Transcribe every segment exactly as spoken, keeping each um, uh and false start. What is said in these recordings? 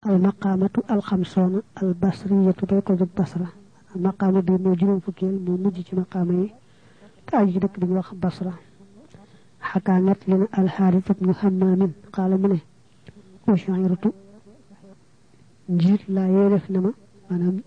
al maqamatu al khamsuna al basriyatu bay ko jóg basra maqama bi mo juroom fukkeel mo mujj ci maqama yi ta aji dëkk bi wax basra حكى لنا الحارث بن حمام قال منه وشعرت جيت لا يلف نما manam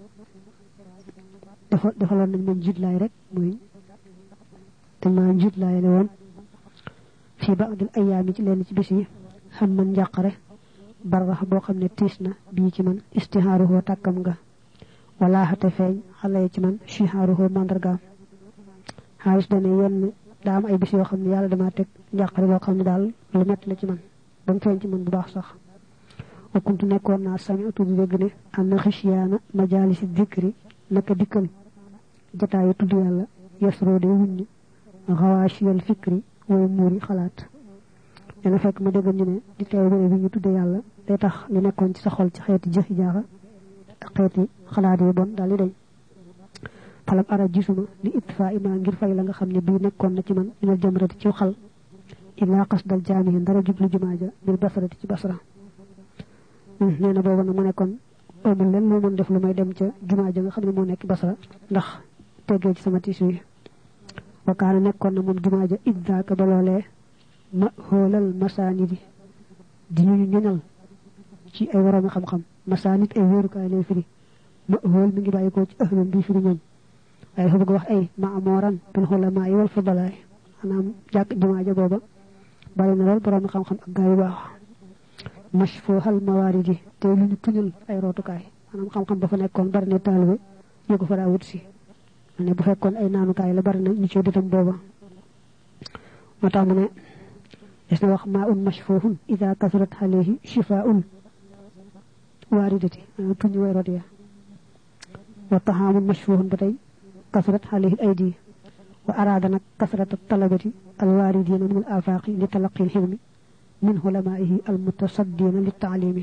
dafa defalon nañ man jitt lay rek moy te ma jitt lay le won fi ba'd al ayyam ci len ci bis yi xam man jaqare barah bo xamne tisna bi ci man istiharuhu takam nga wala hata feñ xalé ci man shiharuhu mandarga haris dane yenn da am ay bis yo xamne yalla dama tek jaqare bo xamne dal lu metti la ci man bam feñ ci man bu baax sax wa kuntu nekkon na sami'tu di deg ne am khishiyana majalis dhikri naka dikal jotaayu tuddu yalla yasro de wuñu xawashi al fikri way muri xalaat dana fekk mu deggal ñu ne di teew bi ñu tudde yalla day tax li nekkon ci sa xol ci xeeti jëf jaaxa ak xeeti xalaat yu bon dal li day falam ara gisuma li itfa ima ngir fay la nga xamne bi nekkon na ci man dina jëmrati ci xal illa qasdal jami'in dara jublu jumaaja bil basrati ci basra neena bobu na mu nekkon amul len mo mën def lu may dem ci jumaaja nga xamne mo nekk basra ndax tegge ci sama tisu yi wa kana nekkon na mom jumaaja idda ka balolé ma holal masanidi di ñu ñënal ci ay waram xam xam masanid ay wëru kay lay firi ma hol mi ngi bayiko ci ahlum bi firi ñoom ay fa bëgg wax ay ma'muran bil ulama wal fudala anam jak jumaaja boba bari na lol borom xam xam ak gaay baax mashfuhal mawaridi te lu ñu tuñul ay rotukay manam xam xam ba fa nekkon bari na talibé ñu ko fa da wut ci ne bu fekkon ay nanu kay la bari na ñu ci ditam boba mata mu ne isna wax ma'un mashfuhun idha kasrat alayhi shifa'un waridati tuñu way rodiya wa tahamun mashfuhun batay kasrat alayhi al-aydi wa arada nak kasrat at-talabati al-waridin min al-afaqi li talaqqi al-hilmi من علمائه المتصدين للتعليم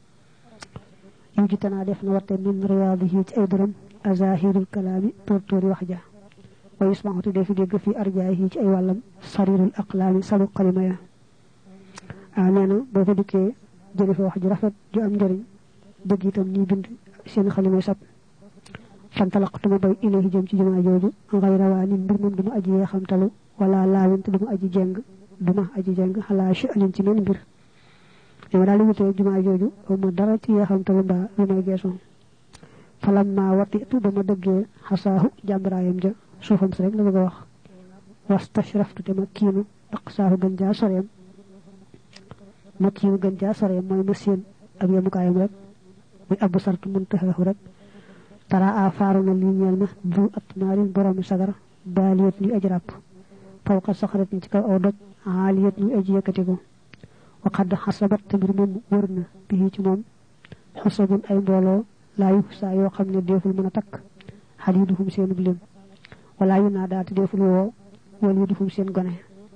يجتنا ديف نورت من رياضه اي درم ازاهير الكلام تورتور وحجا ويسمع تديف ديغ في ارجائه اي والم صرير الاقلام سبق كلمه امنا بوكو ديكي جيري في وحج رافت جو ام جاري دغ يتام ني بند سين خليمه سب فانطلقت ما باي اليه جيم سي جما جوجو غير وان بير مم دما اجي خامتالو ولا لاوين دما اجي جنگ duma aji jang hala sha'anin ci men bir dama dal wuté juma joju mo dara ci ya xam talu ba lu may gesso falamma watitu dama degge hasahu jambrayam ja sufam rek la bëgg wax wastashraftu te makinu aqsahu ganja sarem makinu ganja sarem moy musien ak yamu kayam rek muy abu sartu muntaha rek tara afaruna li ñel na du atmarin borom sagar baliyat ni ajrap fawqa sakhrat ci kaw aw doj عالية أجي يكتبه وقد حسبت تمر من ورنا به تمام حسب أي بولو لا يحسى يوخم نديف المنطق حديدهم سين بلم ولا ينادى تديف الوو وليدهم سين غني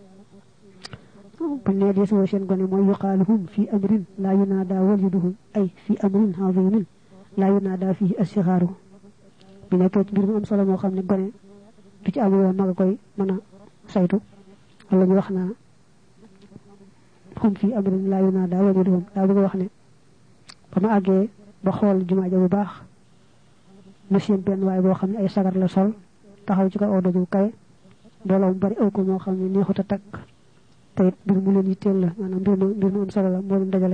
بني ديس و سين غني مو يقالهم في أمر لا ينادى وليدهم أي في أمر عظيم لا ينادى فيه الصغار بنكت بير ام سلام مو خامني غني du ci am yoon maga koy mëna saytu wala ñu wax na hum fi amrin la yunada wa yudhum da bëgg wax ne bama agge ba xol juma ja bu baax na seen ben way bo xamni ay sagar la sol taxaw ci ko odo ju kay bolom bari aw ko mo xamni neexuta tak tay bir mu leen yitel la manam bir mu bir mu am solo la mo leen dajale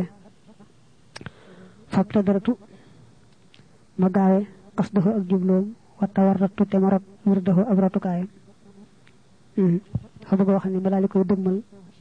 fab tadaratu ma gaawé qasdahu ak jublom wa tawarratu tamarat murdahu abratu kay hmm fa bëgg wax ni ma dal koy degmal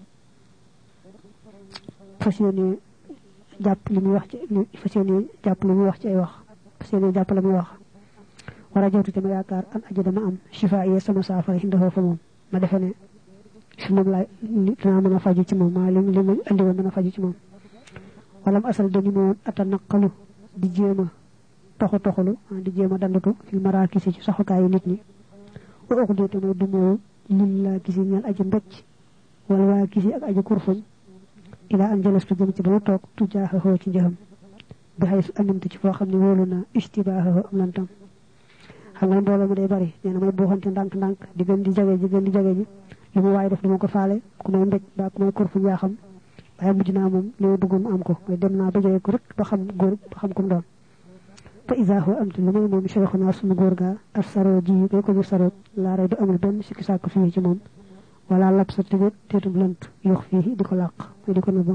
fasiyene japp limi wax ci fasiyene japp limi wax ci ay wax fasiyene japp limi wax wara jottu te ma yaakar an aji dama am shifa yi sama safara hindaho fa mom ma defene ci mom la dina mëna faju ci mom ma lim lim andi won mëna faju ci mom walam asal dañu mo atanaqalu di jema toxu toxulu di jema dandutu fi marakisi ci soxukaay nit ñi wa uqdete moy dumo lillahi kisi ñal aji mbecc wala wa kisi ak aji kurfun ila an jalastu jëm ci ba tok tujaha ci jëm bi haysu amintu ci fo xamni woluna istibaha am lantam xam nga mbolo mu day bari neena may bo xonte ndank ndank digën di jage digën di jage ji limu way def duma ko faale ku may mbecc ba ku may kurfu ya xam waaye mujj naa moom li ma bëggoon am ko mooy dem naa ba jege ko rek ba xam góor ba xam ko mu doon fa isa huwa amtu lu may moom cheikhuna sunu góor gaa ak saro ji koy ko ñu saro laa rey du amul benn sikki sàkk fii ci moom wala lab sa tëjët teetub lant yox fii di ko làq muy di ko nëbba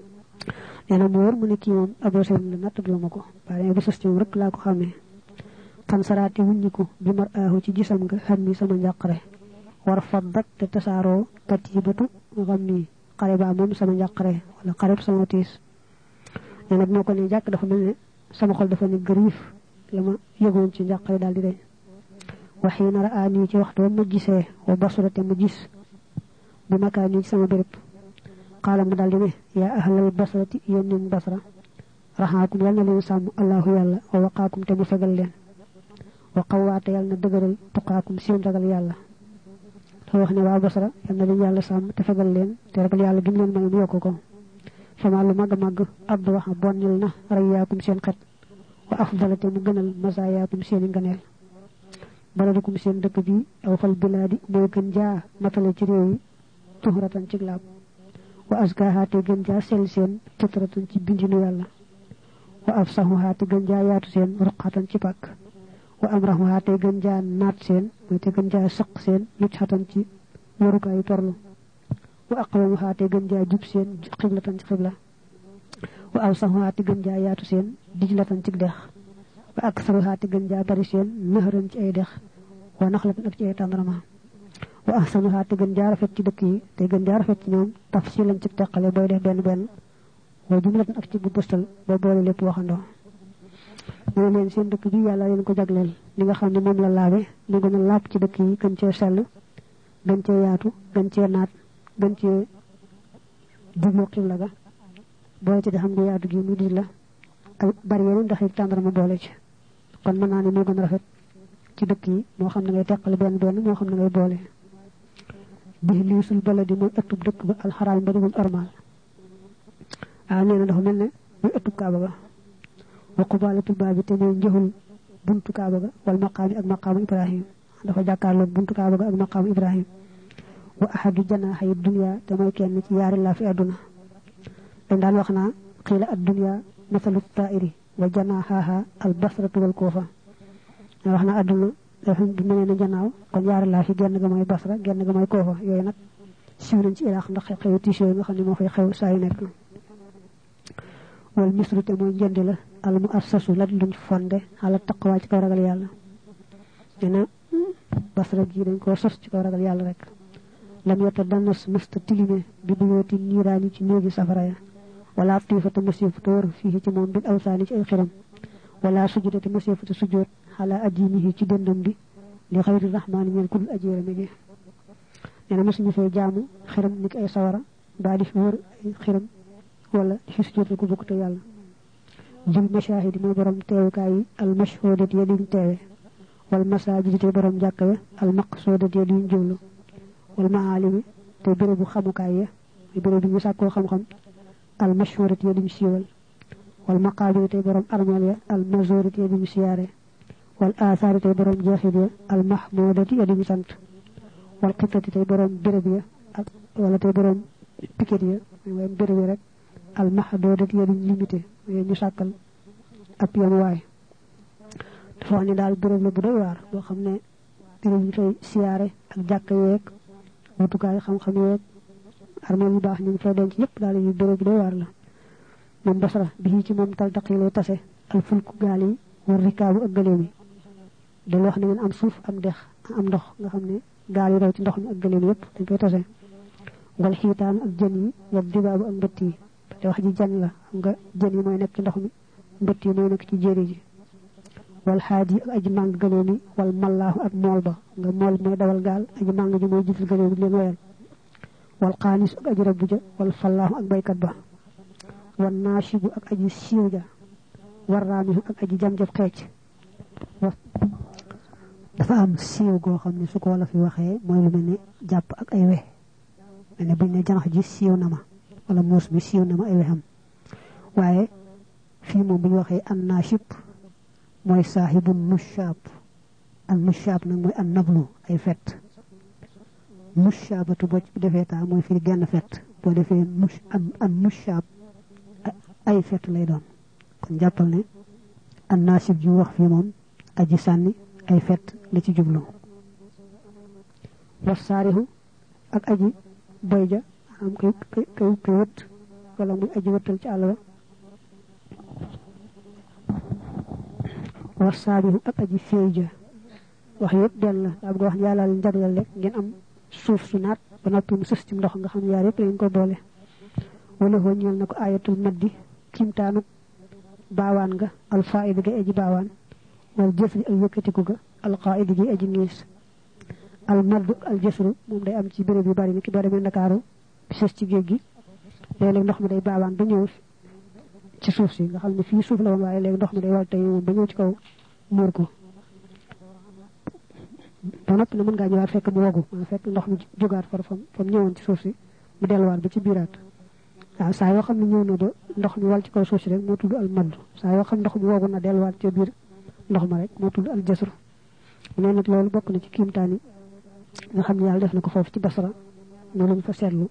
nee na mu wóor mu ne kii moom aboo seen la natt la ma ko waaye ba sës ci moom rek laa ko xamee fan saraati wuññiku bi mar aahu ci gisam nga xam ni sama njàqare war faddat te tasaaroo katibatu xam ni xare baa moom sama njàqare wala xareb sama tiis nee na moo ko ne jàkk dafa mel ne sama xol dafa ne gëriif la ma yëgoon ci njàqare daal di day waxii nara aani ci waxtu ma gisee wa basurate ma gis bi makaa nii ci sama béréb xaala mu daal di ne yaa ahlal basrati yéen nin basra raxaakum yal na leen sàmm allahu yàlla wa waqaakum te mu fegal leen wa qawwaate yal na dëgëral tuqaakum seen ragal yàlla dafa wax ne waa basra yal na leen yàlla sàmm te fegal leen te ragal yàlla gi mu leen may mu yokk ko fama lu màgg màgg abdu waxa bonnil na rayyaakum seen xet wa afdalate mu gënal masaayaakum seen i nganeel baladukum seen dëkk bi aw fal bilaadi mooy gën jaa matale ci réew yi tuhratan ci laab wa askahaate gën jaa sell seen fitratan ci bindinu yàlla wa afsahuhaate gën jaa yaatu seen ruqatan ci pàkk wa amrahuhaate gën jaa naat seen mooy te gën jaa sëq seen lucc xatan ci warukaayu torlu wa aqwamuhaate gën jaa jub seen xiblatan ci xibla wa awsahuhaate gën jaa yaatu seen dijlatan ci dex wa aksaruhaate gën jaa bari seen nëxëran ci ay dex wa naxlatan ak ci ay tàndarama wa ahsanuhaate gën jaa rafet ci dëkk yi te gën jaa rafet ci ñoom tafsilan ci teqale booy def benn benn wa jumlatan ak ci bu bëstal boo boole lépp waxandoo mu ne leen seen dëkk bi yàlla leen ko jagleel li nga xam ne moom la laabe mu gën a laab ci dëkk yi gën cee sell gën cee yaatu gën cee naat gën cee jublu xibla ga boole ci di xam nga yaatu gi mu di la ak bari yeneen ndax yi tàndarama boole ci kon mën naa ne moo gën a rafet ci dëkk yi moo xam ne ngay teqale benn benn moo xam ne ngay boole bi liisul baladi mooy ëttub dëkk ba alxaraam ba di mun ormal ah nee na dafa mel ne muy ëttub kaaba ga wa qubaalatul baabi te mooy njëxul buntu kaaba ga wal maqaami ak maqaamu ibrahim dafa jàkkaarloog buntu kaaba ga ak maqaamu ibrahim wa ahadu janaaxay dunya te mooy kenn ci yaari laa fi àdduna dañ daan wax naa xiila ad dunya masalu taa'iri wa janaaxaaha al basratu wal kuufa wax naa àdduna dafa du mel ne janaaw kon yaari laa fi genn ga mooy basra genn ga mooy kuufa yooyu nag siiw nañ ci iraq ndax xew tiis yooyu nga xam ne moo fay xew saa yu nekk wal misru te mooy njëndi la al mu assasu la luñ fonde ala taqwa ci kaw ragal yàlla dina basra gi dañ koo sos ci kaw ragal yàlla rek lam yota danas mësta tilime bi buyooti niiraani ci néegi safara ya wala tiifata masifata war fii ci moom bil awsaani ci ay xiram wala sujudati masifata sujjoot ala ajimihi ci dëndam bi li xayri rahmaani ñeel kudul ajeerame gi nee na mosuñu fay jaamu xiram ni ay sawara mbaa di fi wër ay xiram wala di fi sujjootal ku bokk te yàlla jul mashahidi mooy borom teewukaay yi al mashhudat ya duñ teewe wal masajidi te borom jàkka ya al maqsudat ya duñ jublu wal maalimi te bérébu xamukaay ya ay béréb bi ñu sàkkoo xam-xam al mashhurat ya duñ siiwal wal maqaabir te borom armeel ya al mazurat ya duñ siyaare wal asaari te borom jeexit ya al mahmudati ya duñ sant wal xitati te borom béréb ya ak wala te borom piquet ya mooy béréb ya rek al mahdudat ya duñ limité ñu sàkkal ab yam waay dafa wax ne daal béréb la bu doy waar boo xam ne béréb ñu fay siyaare ak jàkka yeeg wutukaay xam-xam yeeg armeel yu baax ñu ngi fay denc yëpp daal yu béréb bu doy waar la moom basra bi ci moom tal daq yi lay tase al fulku gaal yi war rikaabu ak gëléem yi dañu wax ne ngeen am suuf am dex am ndox nga xam ne gaal yi raw ci ndox mi ak gëléem yëpp dañ koy tase wal xiitaan ak jën yi wal dibaabu ak mbëtt yi te wax ji jan la xam nga jën yi mooy nekk ci ndox mi mbëtt yi mooy nekk ci jéeri ji wal xaaj yi ak aji màng gëléem yi wal mallaahu ak mool ba nga mool mooy dawal gaal aji màng ji mooy jiital gëléem yi leen woyal wal xaanis ak aji rabbu ja wal fallaahu ak baykat ba wal naashibu ak aji siiw ja war raamihu ak aji jam jab xeec dafa am siiw goo xam ne su ko la fi waxee mooy lu mel ne jàpp ak ay we mel ne buñ ne janax ji siiw na ma wala muus bi siiw na ma ay wexam waaye fii moom bu ñu waxee an naashib mooy saaxibu mushaab an mushaab nag mooy an nablu ay fett mushaabatu boo ci defee taa mooy firi genn fett bu boo defee mush am am mushab ay fet lay doon kon jàppal ne an nasib ji wax fi moom aji sànni ay fet la ci jublu wasaarihu ak aji boyja am koy koy koy wët wala muy aji wëttal ci àll ba wasaabihu ak aji feeja wax yëpp del la daa bëgg wax yàlla leen jagleel rek ngeen am suuf su naat ba noppi mu sës ci ndox nga xam ne yaar yëpp lañ ko boole wala hoo ñeel na ko ayatul maddi kimtaanu baawaan nga alfaidi ga aji baawaan wal jësri ak yëkkatiku ga alqaidi gi aji ngiis al maddu al jësru moom day am ci béréb yu bari ni ki boo demee Ndakaaru bi sës ci géej gi léeg-léeg ndox mi day baawaan ba ñëw ci suuf si nga xam ne fii suuf la woon waaye léegi ndox mi day wal tey moom ba ñëw ci kaw muur ko ba noppi na mën ngaa ñëwaat fekk mu wogu ma fekk ndox mi jógaat far fam fam ñëwoon ci suuf si mu delluwaat ba ci biiraat waaw saa yoo xam ne ñëw na ba ndox mi wal ci kaw suuf si rek moo tudd al madd saa yoo xam ndox mi wogu na delluwaat ci biir ndox ma rek moo tudd al jasr nee nag loolu bokk na ci kiimtaan yi nga xam ne yàlla def na ko foofu ci Basra noonu lañ fa seetlu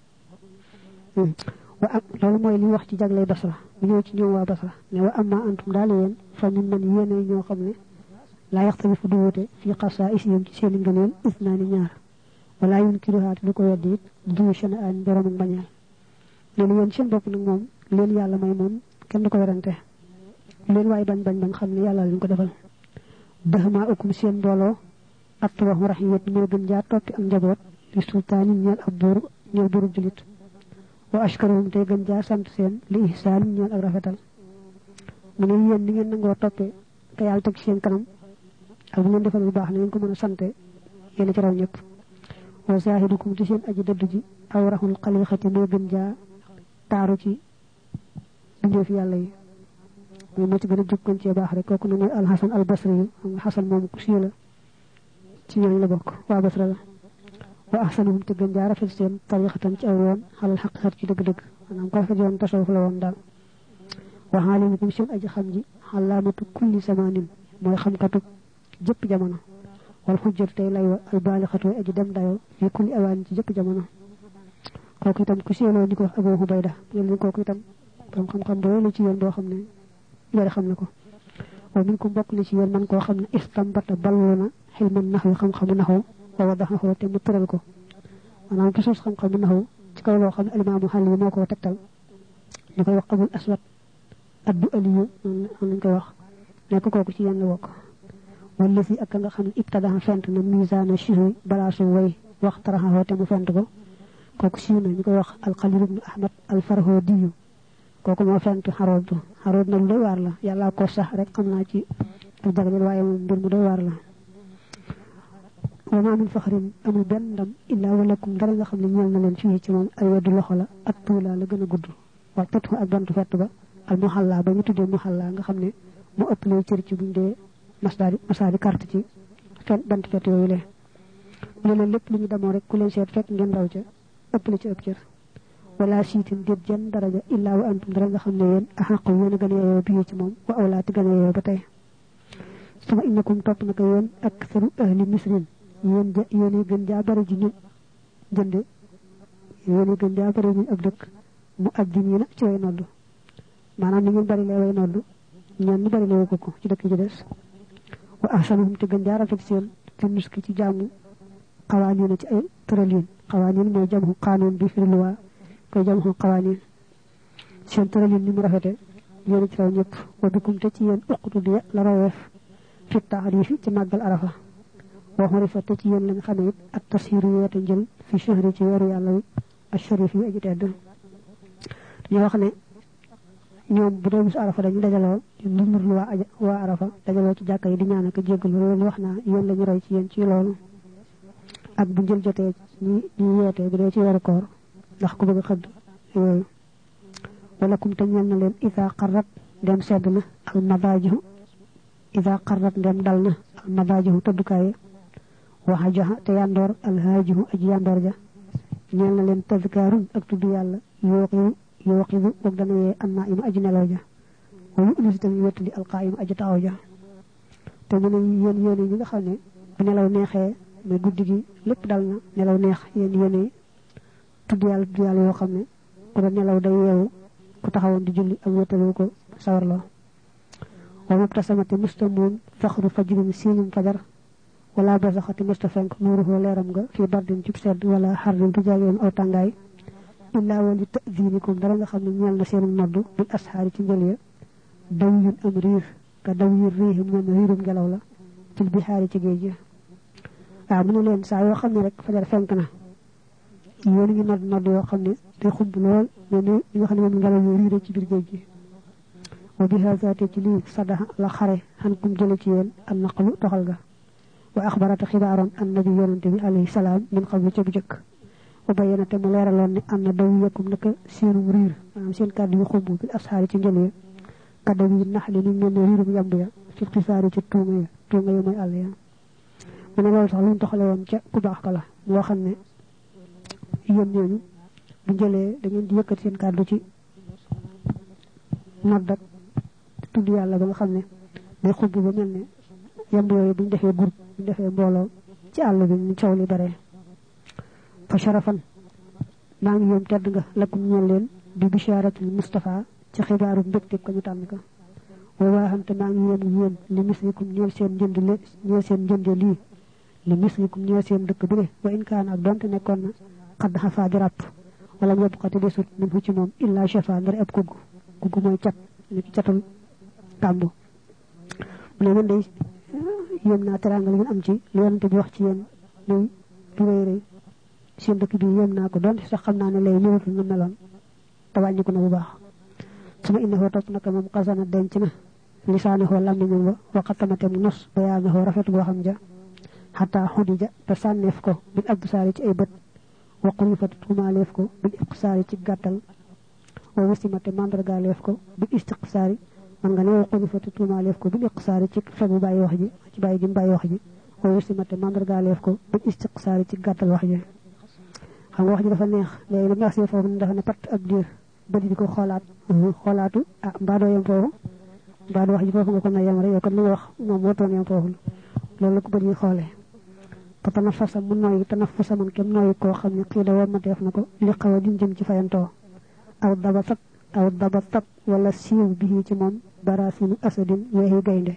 wa am loolu mooy li wax ci jaglay Basra bu ñëw ci ñëw waa Basra ne wa amma antum daal yéen fa min man yéene ñoo xam ne laa yaxtalifu du wute fii xasaa'isihim ci seeni ngëneel isnaani ñaar wala yunkiruhaa du ko weddi it du shana'aan borom ak bañal loolu yéen seen bopp nag moom leen yàlla may moom kenn du ko werante leen waaye bañ bañ bañ xam ne yàlla leen ko defal dahmaa ukum seen mbooloo atwahu rahiyat moo gën jaa toppi ak njaboot li sultaanin ñeel ab buur ñeel buuru julit wa ashkaruhum tey gën jaa sant seen li ihsaanin ñeel ak rafetal mu ne yéen ni ngeen nangoo toppee te yàlla teg seen kanam ak bu ngeen defal bu baax na ngeen ko mën a sante yéen ci raw ñëpp wa zaahidukum ci seen aji dëdd ji aw raxul xaliixati moo gën jaa taaru ci bindee fi yàlla yi mooy moo ci gën a jukkoon cee baax rek kooku ne mooy alxasan al basri yu xam nga xasan moom ku siiw la ci ñooñ la bokk waa Basra la wa ahsanuhum te gën jaa rafet seen tariixatan ci aw yoon xalal xaqiqat ci dëgg-dëgg maanaam ko rafet yoon tasawuf la woon daal wa xaalimukum seen aji xam ji xalaamatu kulli samanin mooy xamkatu jëpp jamono wal xujjatu tey lay wa albaalixatu way aji dem dayo fi kulli awaan ci jëpp jamono kooku itam ku sieloo ñu ko wax Abu Hubayda yéen kooku itam borom xam-xam boo la ci yoon boo xam ne bari xam na ko wa min ko bokk na ci yéen man koo xam ne istambata ballu na xilman naxwi xam-xamu naxu wa wadaxahu te mu tëral ko maanaam ki sos xam-xamu naxu ci kaw loo xam ne alimaamu xal yi moo ko tegtal ñu koy wax abul aswad addu aliyu noonu lañ koy wax nekk kooku ci yéen la bokk wala si ak nga xam ne ibtadaxa fent na misaana chihri balaasu way wax taraxaxoo te mu fent ko kooku siiw na ñu koy wax alxalil ibnu ahmad alfarho diyu kooku moo fent xarood xarood na lu doy waar la yàlla ko sax rek xam naa ci ak jagleel waaye moom mbir mu doy waar la wa ma min faxrin amul benn ndam illaa walakum dara nga xam ne ñeel na leen fii ci moom ay weddu loxo la ak tuula la gën a gudd waaye tëtu ak bantu fett ba al muhalla ba ñu tuddee muhalla nga xam ne mu ëpp lay cër ci buñ dee masdaari masaari carte ci fen bant fett yooyu le mu ne lépp lu ñu demoo rek ku leen seet fekk ngeen raw ca ëpp la ci ëpp cër wala siitin déet jenn daraja illaa wa antum dara nga xam ne yéen axaqu yéen a gën a yeeyoo bii ci moom wa awlaati gën a yeeyoo ba tey suma innakum topp na ko yéen aktharu ahli misrin yéen ja yéen gën jaa bari ji ñu jënd yéen gën jaa bari ñu ab dëkk mu ajjin yi na ci way noddu maanaam ni ngeen bari lay way noddu ñeen ni bari lay ko ko ci dëkk ji des wa ahsanuhum te gën jaa rafet seen fi nuski ci jaamu xawaaniin ci ay tëralin xawaaniin mooy jamxu xaanuun bi firi luwaa koy jamxu xawaaniin seen tëralin ni mu rafete yéen ci raw ñëpp wa bikum te ci yéen uqutu di la raweef fi taarifi ci màggal arafa wa xurifa te ci yéen lañ xamee it ak tasiru yeete njël fi shahri ci weeru yàlla wi ak sharif yi aji tedd dañoo wax ne ñoom bu dee bisu arafa dañu dajaloo lu nur lu waa aja waa arafa dajaloo ci jàkka yi di ñaan ak jéggalu loolu wax naa yéen la ñu roy ci yéen ci loolu ak bu njël jotee ñi ñi yeete bu dee ci weeru koor ndax ku bëgg a xëdd yooyu wala kum te ñeel na leen isa qarrat ndem sedd na al madaajihu isa qarrat ndem dal na al madaajihu tëddukaay waxa joxa te yandoor al haajihu aji yandoor ja ñeel na leen tazkaarun ak tudd yàlla yooqidu yooqidu boog dana yee annaa ima aji nelaw ja wa yu ulisi tamit wettali alqaayima aji taxaw ja te mu ne yéen yéen yi nga xam ne bu nelaw neexee mais guddi gi lépp dal na nelaw neex yéen yéen tudd yàlla tudd yàlla yoo xam ne ku doon nelaw day yeewu ku taxawoon di julli ak wétalu ko sawarloo wa mubtasamati mustamoon faxru fajrin siinum fajar wala basaxati mustafenk nuuruhu leeram nga fii bardin cib sedd wala xarrin du jaageem aw tàngaay illaa wali ta'zinikum dara nga xam ne ñeel na seenu noddu bil asxaari ci njël ya daw yun am riir ka daw yun riihim ñoom riirum ngelaw la fil bihaari ci géej gi waaw mu ne leen saa yoo xam ne rek fajar fenk na yéen ngi nodd nodd yoo xam ne day xumb lool mais ni nga xam ne moom ngelaw yu riire ci biir géej gi wa bi hazaate ci lii sadaxa la xare xan kum jële ci yéen an naqlu toxal ga wa axbarata xibaaroon an nabi yonante bi alayhi salaam min qablu ca bu jëkk wa bayyana te mu leeraloon ne am na daw yëkkum naka seenum riir maanaam seen kàddu yu xumb bil asxaari ci njël ya kàddu yi nax li ni mel ne riirum yamb ya ci xisaari ci tuunga ya tuunga ya mooy àll ya mu ne loolu sax lu ñu toxale woon ca ku baax ka la moo xam ne yéen ñooñu bu njëlee da ngeen di yëkkati seen kàddu ci nodd ak tudd yàlla ba nga xam ne day xubb ba mel ne yamb yooyu buñ defee groupe buñ defee mbooloo ci àll bi ñu coow li bare fa sharafan maa ngi yéem tedd nga lakum ñeel leen bi bishaaratul Mustafa ci xibaaru mbégte ko ñu tànn ko way waaxante maa ngi yéem yéen li mislikum ñeel seen njënd le ñeel seen njënde lii li mislikum ñeel seen dëkk bi de wa in kaana ak donte nekkoon na xadd xafaa di ràpp wala mu yóbbu desut min fu ci moom illa shafa ndari ab kugg kugg mooy cat ni ki catul tàmb mu ne man day yéem naa teraanga li ngeen am ci li yonante bi wax ci yéen luy lu rëy rëy seen dëkk bi yéem naa ko donte sax xam naa ne lay ñëwatul na meloon te wàññi ko na bu baax suma innahu topp naka moom xasana denc na lisaanahu làmmiñam ba waxatamate mu nos bayaanahu rafet boo xam ja xataa xudija te sànneef ko bil absaari ci ay bët waqul fa tumaaleef ko bil iqsaari ci gàttal wa wasimate mandargaaleef ko bil istiqsaari man nga ne waqul fa tumaaleef ko bil iqsaari ci fegu bàyyi wax ji ci bàyyi gi bàyyi wax ji wa wasimate mandargaaleef ko bil istiqsaari ci gàttal wax ji xam nga wax ji dafa neex léegi lu nga see foofu ne dafa ne pat ab diir bët di ko xoolaat xoolaatu ah mbaadoo yem foofu mbaadoo wax ji foofu nga ko na yem rek yow kon li nga wax moom wootoon yem foofu loolu la ko bët yi xoolee te tanafasa mu nooyi tanafasa man kem nooyi koo xam ne xii da woon ma def na ko li xaw a din jëm ci fayantoo aw dabatat aw dabatat wala siiw bi ci moom barasinu asadin weexi gaynde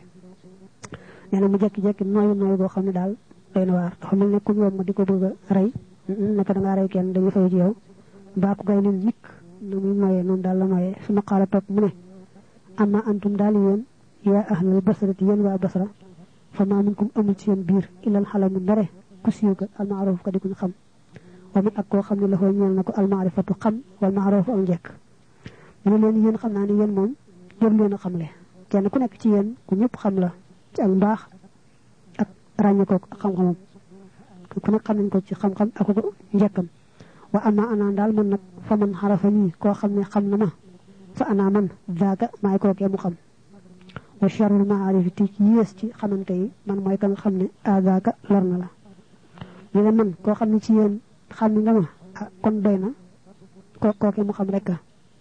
nee na mu jekki-jekki nooyi nooyi boo xam ne daal doy na waar dafa mel ne ku yoon ma di ko bëgg a rey naka da ngaa rey kenn dañuy fay ci yow mbaa ku gaynde nikk na muy nooyee noonu daal la nooyee su ma xaala topp mu ne amma antum daal yéen yaa ahlal basrati yéen waa basra fa maa minkum amul ci seen biir ilal xalamu ndare ku siiw ka almaaruf ka di kuñ xam wa mit ak koo xam ne la fay ñeel na ko almaarifatu xam wal maaruf ak njekk mu ne leen yéen xam naa ne yéen moom jër leen a xamle kenn ku nekk ci yéen ku ñëpp xam la ci ak mbaax ak ràññe ko ak xam-xamam ku nekk xam nañ ko ci xam-xam ak ko njekkam wa ama ana daal man nag fa man xarafa nii koo xam ne xam na ma fa ana man zaaka maay kookee mu xam wa sharul maarif ti yées ci xamante yi man mooy ka nga xam ne azaka lor na la ñu ne man koo xam ne ci yéen xam ni nga ma kon doy na ko kooke mu xam rek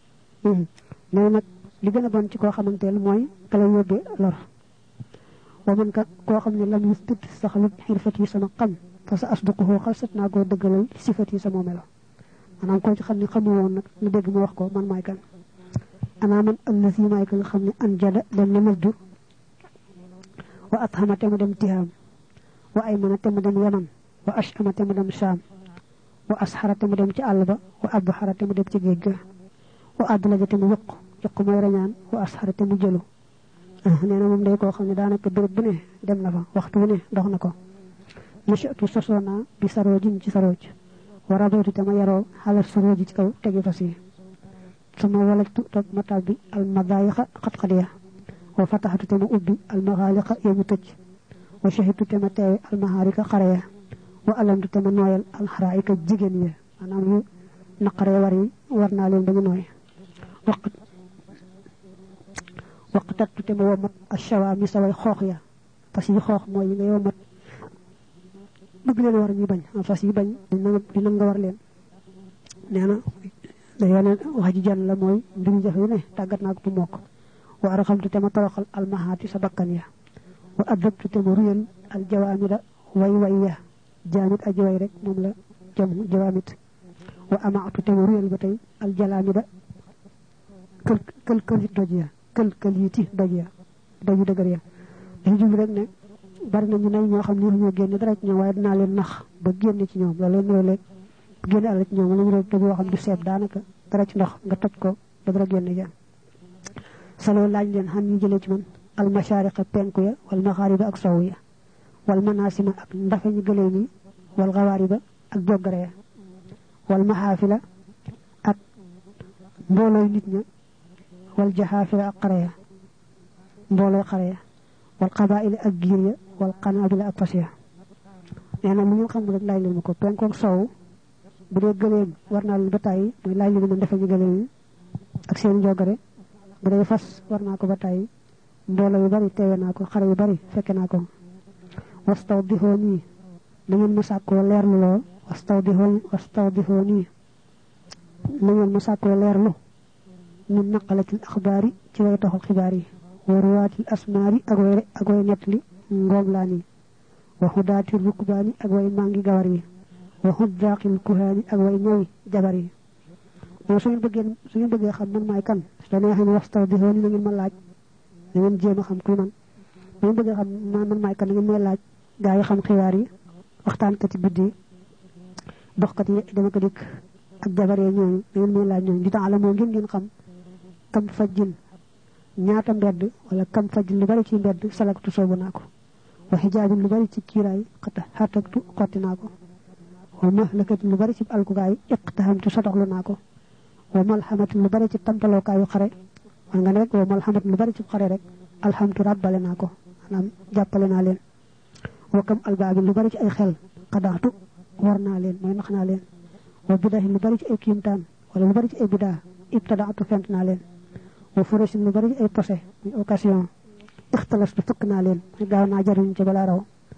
mais nag li gën a bon ci koo xamanteel mooy ka la yóbbee lor wa man ka koo xam ne lam yustit saxalut xirfat yi sama xam fa sa asduquhu xalsat naa koo dëggalal sifat yi sama melo maanaam koo ci xam ne xamu woon nag na dégg ma wax ko man mooy kan ana man allazi maay ka nga xam ne an jada dem na maddu wa athama te mu dem tihaam wa aymana te mu dem yaman wa ashama te mu dem shaam wa asxara te mu dem ci àll ba wa abxara te mu dem ci géej ga wa adlaja te mu yuq yuq mooy rañaan wa asxara te mu jëlu nee na moom day koo xam ne daanaka béréb bu ne dem na fa waxtu bu ne dox na ko nachatu sosoona bi saroojin ci sarooj wa rabaytu te ma yaroo xalal sarooji ci kaw tegi fas yi sama walajtu toog ma tàbbi almadayiqa xat-xadiya wa fataxatu te ma ubbi almaxaaliqa yemu tëj wa shahitu te ma teewe almaharika xareya wa alamtu te ma nooyal alxaraayika jigéen ya maanaam yu naqaree war yi war naa leen ba ñu nooy waq waqtattu te ma womat ashawa mi saway xoox ya fas yi xoox mooy yi ngay womat bëgg leen war ñu bañ fas yi bañ dina nga war leen nee na da yoone wax ji jan la mooy mbiru jafe yu ne tàggat naa ko bu mokk wa arxamtu te ma toroxal almahaati sa bakkan ya wa adabtu te ma ruyal aljawaamida way way ya jaamit aji way rek moom la jam jawaamit wa amaatu te ruyal ba tey al jalaamida kël kël kël doj ya kël kël yi ti doj ya doju dëgër ya dañu jublu rek ne bari na ñu nay ñoo xam ne ñoo génne dara ci ñoom waaye dinaa leen nax ba génne ci ñoom loolu ñu léeg génne alal ci ñoom la ñu rek doj yoo xam du seeb daanaka dara ci ndox nga toj ko ba dara génne ja salo laaj leen xam ñu jëlee ci man al mashariqa penku ya wal maxaariba ak sow ya wal manasima ak ndafe ñu gëlee ni wal xawaariba ak joggare ya wal maxaafila ak mboolooy nit ña wal jaxaafila ak xare ya mboolooy xare ya wal qabaa'il ak giir ya wal qanaabila ak fas ya nee na lu ñu xam rek laaj leen ma ko penku ak sow bu dee gëleem war naa leen ba tàyyi mooy laaj leen ma ndafe ñu gëlee ni ak seen joggare bu dee fas war naa ko ba tàyyi mbooloo yu bari teewe naa ko xare yu bari fekke naa ko wastawdihooni na ngeen ma sàkkoo leerlu loo wastawdihooni wastawdihooni na ngeen ma sàkkoo leerlu min naqalatil axbaari ci way taxul xibaar yi wa ruwaatil asmaari ak way ak way nettali ngoomlaan yi wa xudaatil rukbaani ak way mangi gawar yi wa xuddaaqil kuhaani ak way ñëwi jabar yi moo su ngeen bëggee su ngeen bëggee xam man maay kan su neexee ne wastawdihooni na ngeen ma laaj da ngeen jéem a xam kuy man bu ngeen bëggee xam man man maay kan da ngeen may laaj gaa yi xam xibaar yi waxtaankat yi guddi doxkat yi dama ko dikk ak jabar yi ñooñu da ngeen may laaj ñooñu di tax la moo ngeen ngeen xam kam fajjin ñaata mbedd wala kam fajjin lu bari ci mbedd salaktu soobu naa ko wa xijaabin lu bari ci kiiraay xata xataktu xotti naa ko wa mahlakatin lu bari ci alkugaay iqtahamtu sotoxlu naa ko wa malhamatin lu bari ci tampalookaayu xare man nga ne rek wa malhamatin lu bari ci xare rek alhamtu rabbale naa ko maanaam jàppale naa leen wa kam albaabin lu bari ci ay xel xadaxtu war naa leen mooy nax naa leen wa bidahin lu bari ci ay kiimtaan wala lu bari ci ay bidaa ibtadaatu fent naa leen wa furasin lu bari ci ay posé muy occasion ixtalastu fëkk naa leen mooy gaaw naa jariñ ci balaa raw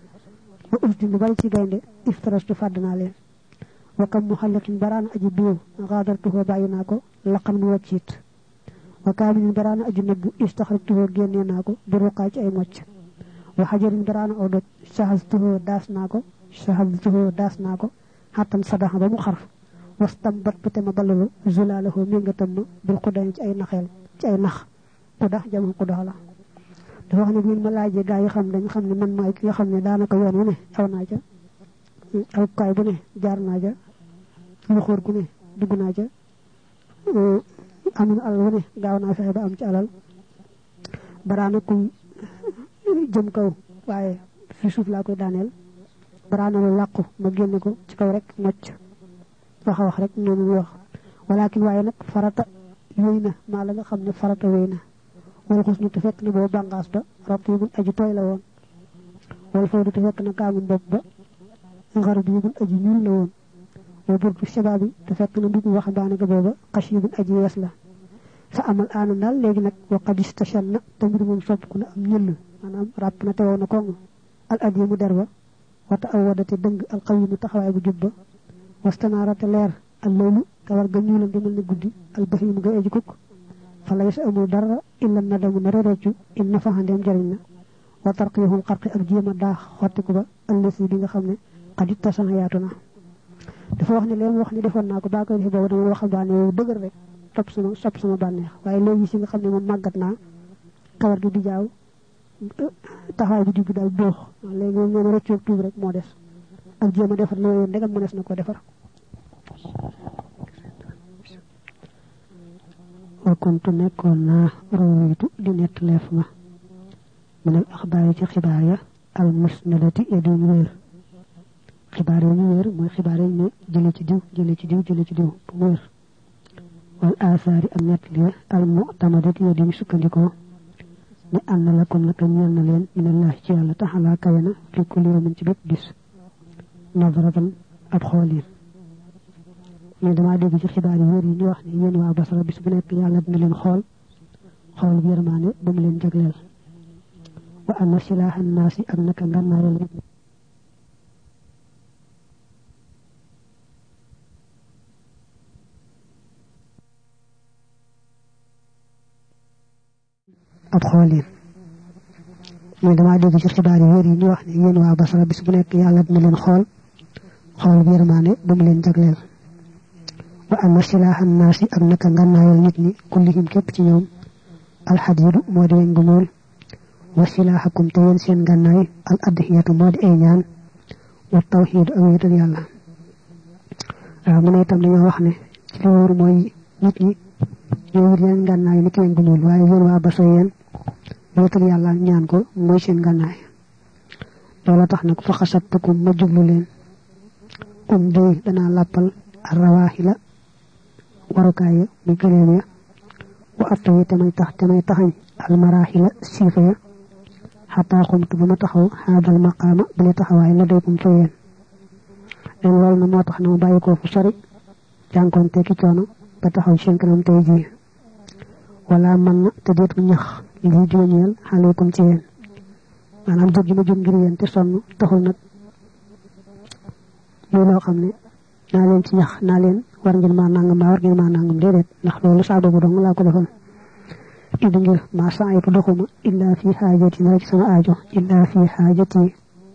wa usdin lu bari ci gaynde iftarastu fàdd naa leen wa kam muxalliqin baraana aji biiw xaadartuhoo bàyyi naa ko laqan mu wàcciit wa kaamilin baraana aji nëbbu istaxrajtuhoo génnee naa ko bi ruqaa ci ay mocc wa xajarin baraana aw doj saxastuhoo daas naa ko saxastuhoo daas naa ko xattan sadaxa ba mu xarf wastam bat bu te ma ballalu zulaalahoo méngatam ma bil xudañ ci ay naxeel ci ay nax xudax jam xudax la dafa wax ne bu ma laajee gaa yi xam dañ xam ne man maay ki nga xam ne daanaka yoon wu ne aw naa ca aw kaay bu ne jaar naa ca lu xóor gu ne dugg naa ca amun alal wu ne gaaw naa fexe ba am ci alal baraana ku jëm kaw waaye fi suuf laa koy daaneel baraana lu làqu ma génne ko ci kaw rek mocc wax a wax rek noonu ñu wax walakin waaye nag farata wéy na maa la nga xam ne farata wéy na wala xus nu te fekk na boobu bàngaas ba rab yi mun aji tooy la woon wala fawdu te fekk na kaamun bopp ba xarab yi mun aji ñuul la woon wa burdu shabaab yi te fekk na mbubu waxambaane ga booba xash yi mun aji yees la fa amal aanam daal léegi nag wa qad istashan na te mbir moom soppiku na am ñëll maanaam ràpp na teewoo na koŋ al ad yi mu der ba wata aw wadate dëng al xaw yi mu taxawaay bu jub ba wastanaara te leer al loolu kawar ga ñuulam di mel ni guddi al bax yi mu nga aji kukk fa lay sa amul dara illa na damu na rereccu in na faxandeem jariñ na wa tarqihul xarqi ak jéem a daax xottiku ba ëllësi bi nga xam ne xadit tasan yaatu na dafa wax ne leen wax ne defoon naa ko baa koy defe boobu dama waxambaane yow dëgër rek topp sama sopp sama bànneex waaye léegi si nga xam ne moom màggat naa kawar gi di jaaw taxawaay bi jubbi daal boox léegi moom ñoom rëccoog tuub rek moo des ak jéem a defar loolu ndegam mënees na ko defar wa kuntu nekkoon naa rawitu di nett leef ma minal axbaar yi ci xibaar ya al musnadati ya duñ wéer xibaar yi ñu wéer mooy xibaar yi ne jële ci diw jële ci diw jële ci diw bu mu wéer wal asaari ak nett li al mu'tamadati ya duñ sukkandikoo ne ànd na la comme naka ñeel na leen minallahi ci yàlla taxalaa kawe na fi kulli yawmin ci bépp bis nadratan ab xooliin mais damaa dégg ci xibaar yi wér yi ñu wax ne yéen waa Basra bis bu nekk yàlla dina leen xool xool bu yërmaane ba mu leen jagleel wa anna silaaha naasi ak naka ngànnaayal ab xooliin mais damaa dégg ci xibaar yi wér yi ñu wax ne yéen waa Basra bis bu nekk yàlla dina leen xool xool bu yërmaane ba mu leen jagleel wa anna silahan nasi ak naka ngannayal nit ñi kullihim képp ci ñoom al hadidu moo di weñ gu ñuul wa silahakum te yeen seen ngannay al adhiyatu moo di ay ñaan wa tawhid ak wéetal yàlla waaw mu ne itam dañoo wax ne ci li wóor mooy nit ñi ñoo wut leen ngànnaay ni ki weñ gu ñuul waaye yéen waa baso yéen wéetal yàlla ñaan ko mooy seen ngànnaay loola tax nag fa xasattukum ma jublu leen um day danaa làppal arrawaaxila warukaay ya muy gëleem ya wa atta yi tamay tax tamay taxañ almaraaxila siifa ya xataa xumtu ba ma taxaw xaadal maqaama bi la taxawaay la daykum fa yéen leen loolu na moo tax na mu bàyyi ko fu sori jànkoonte ki coono ba taxaw seen kanam tey jii wala man na te deetu ñax lii di ñeel xaleekum ci yéen maanaam jóg gi ma jóg ngir yéen te sonn taxul nag muy loo xam ne naa leen ci ñax naa leen war ngeen maa nangam maa war ngeen maa nangam déedéet ndax loolu saa boobu dong laa ko defal indi ngir maa saaytu doxuma illa fi xaajati na ci sama aajo illa fi xaajati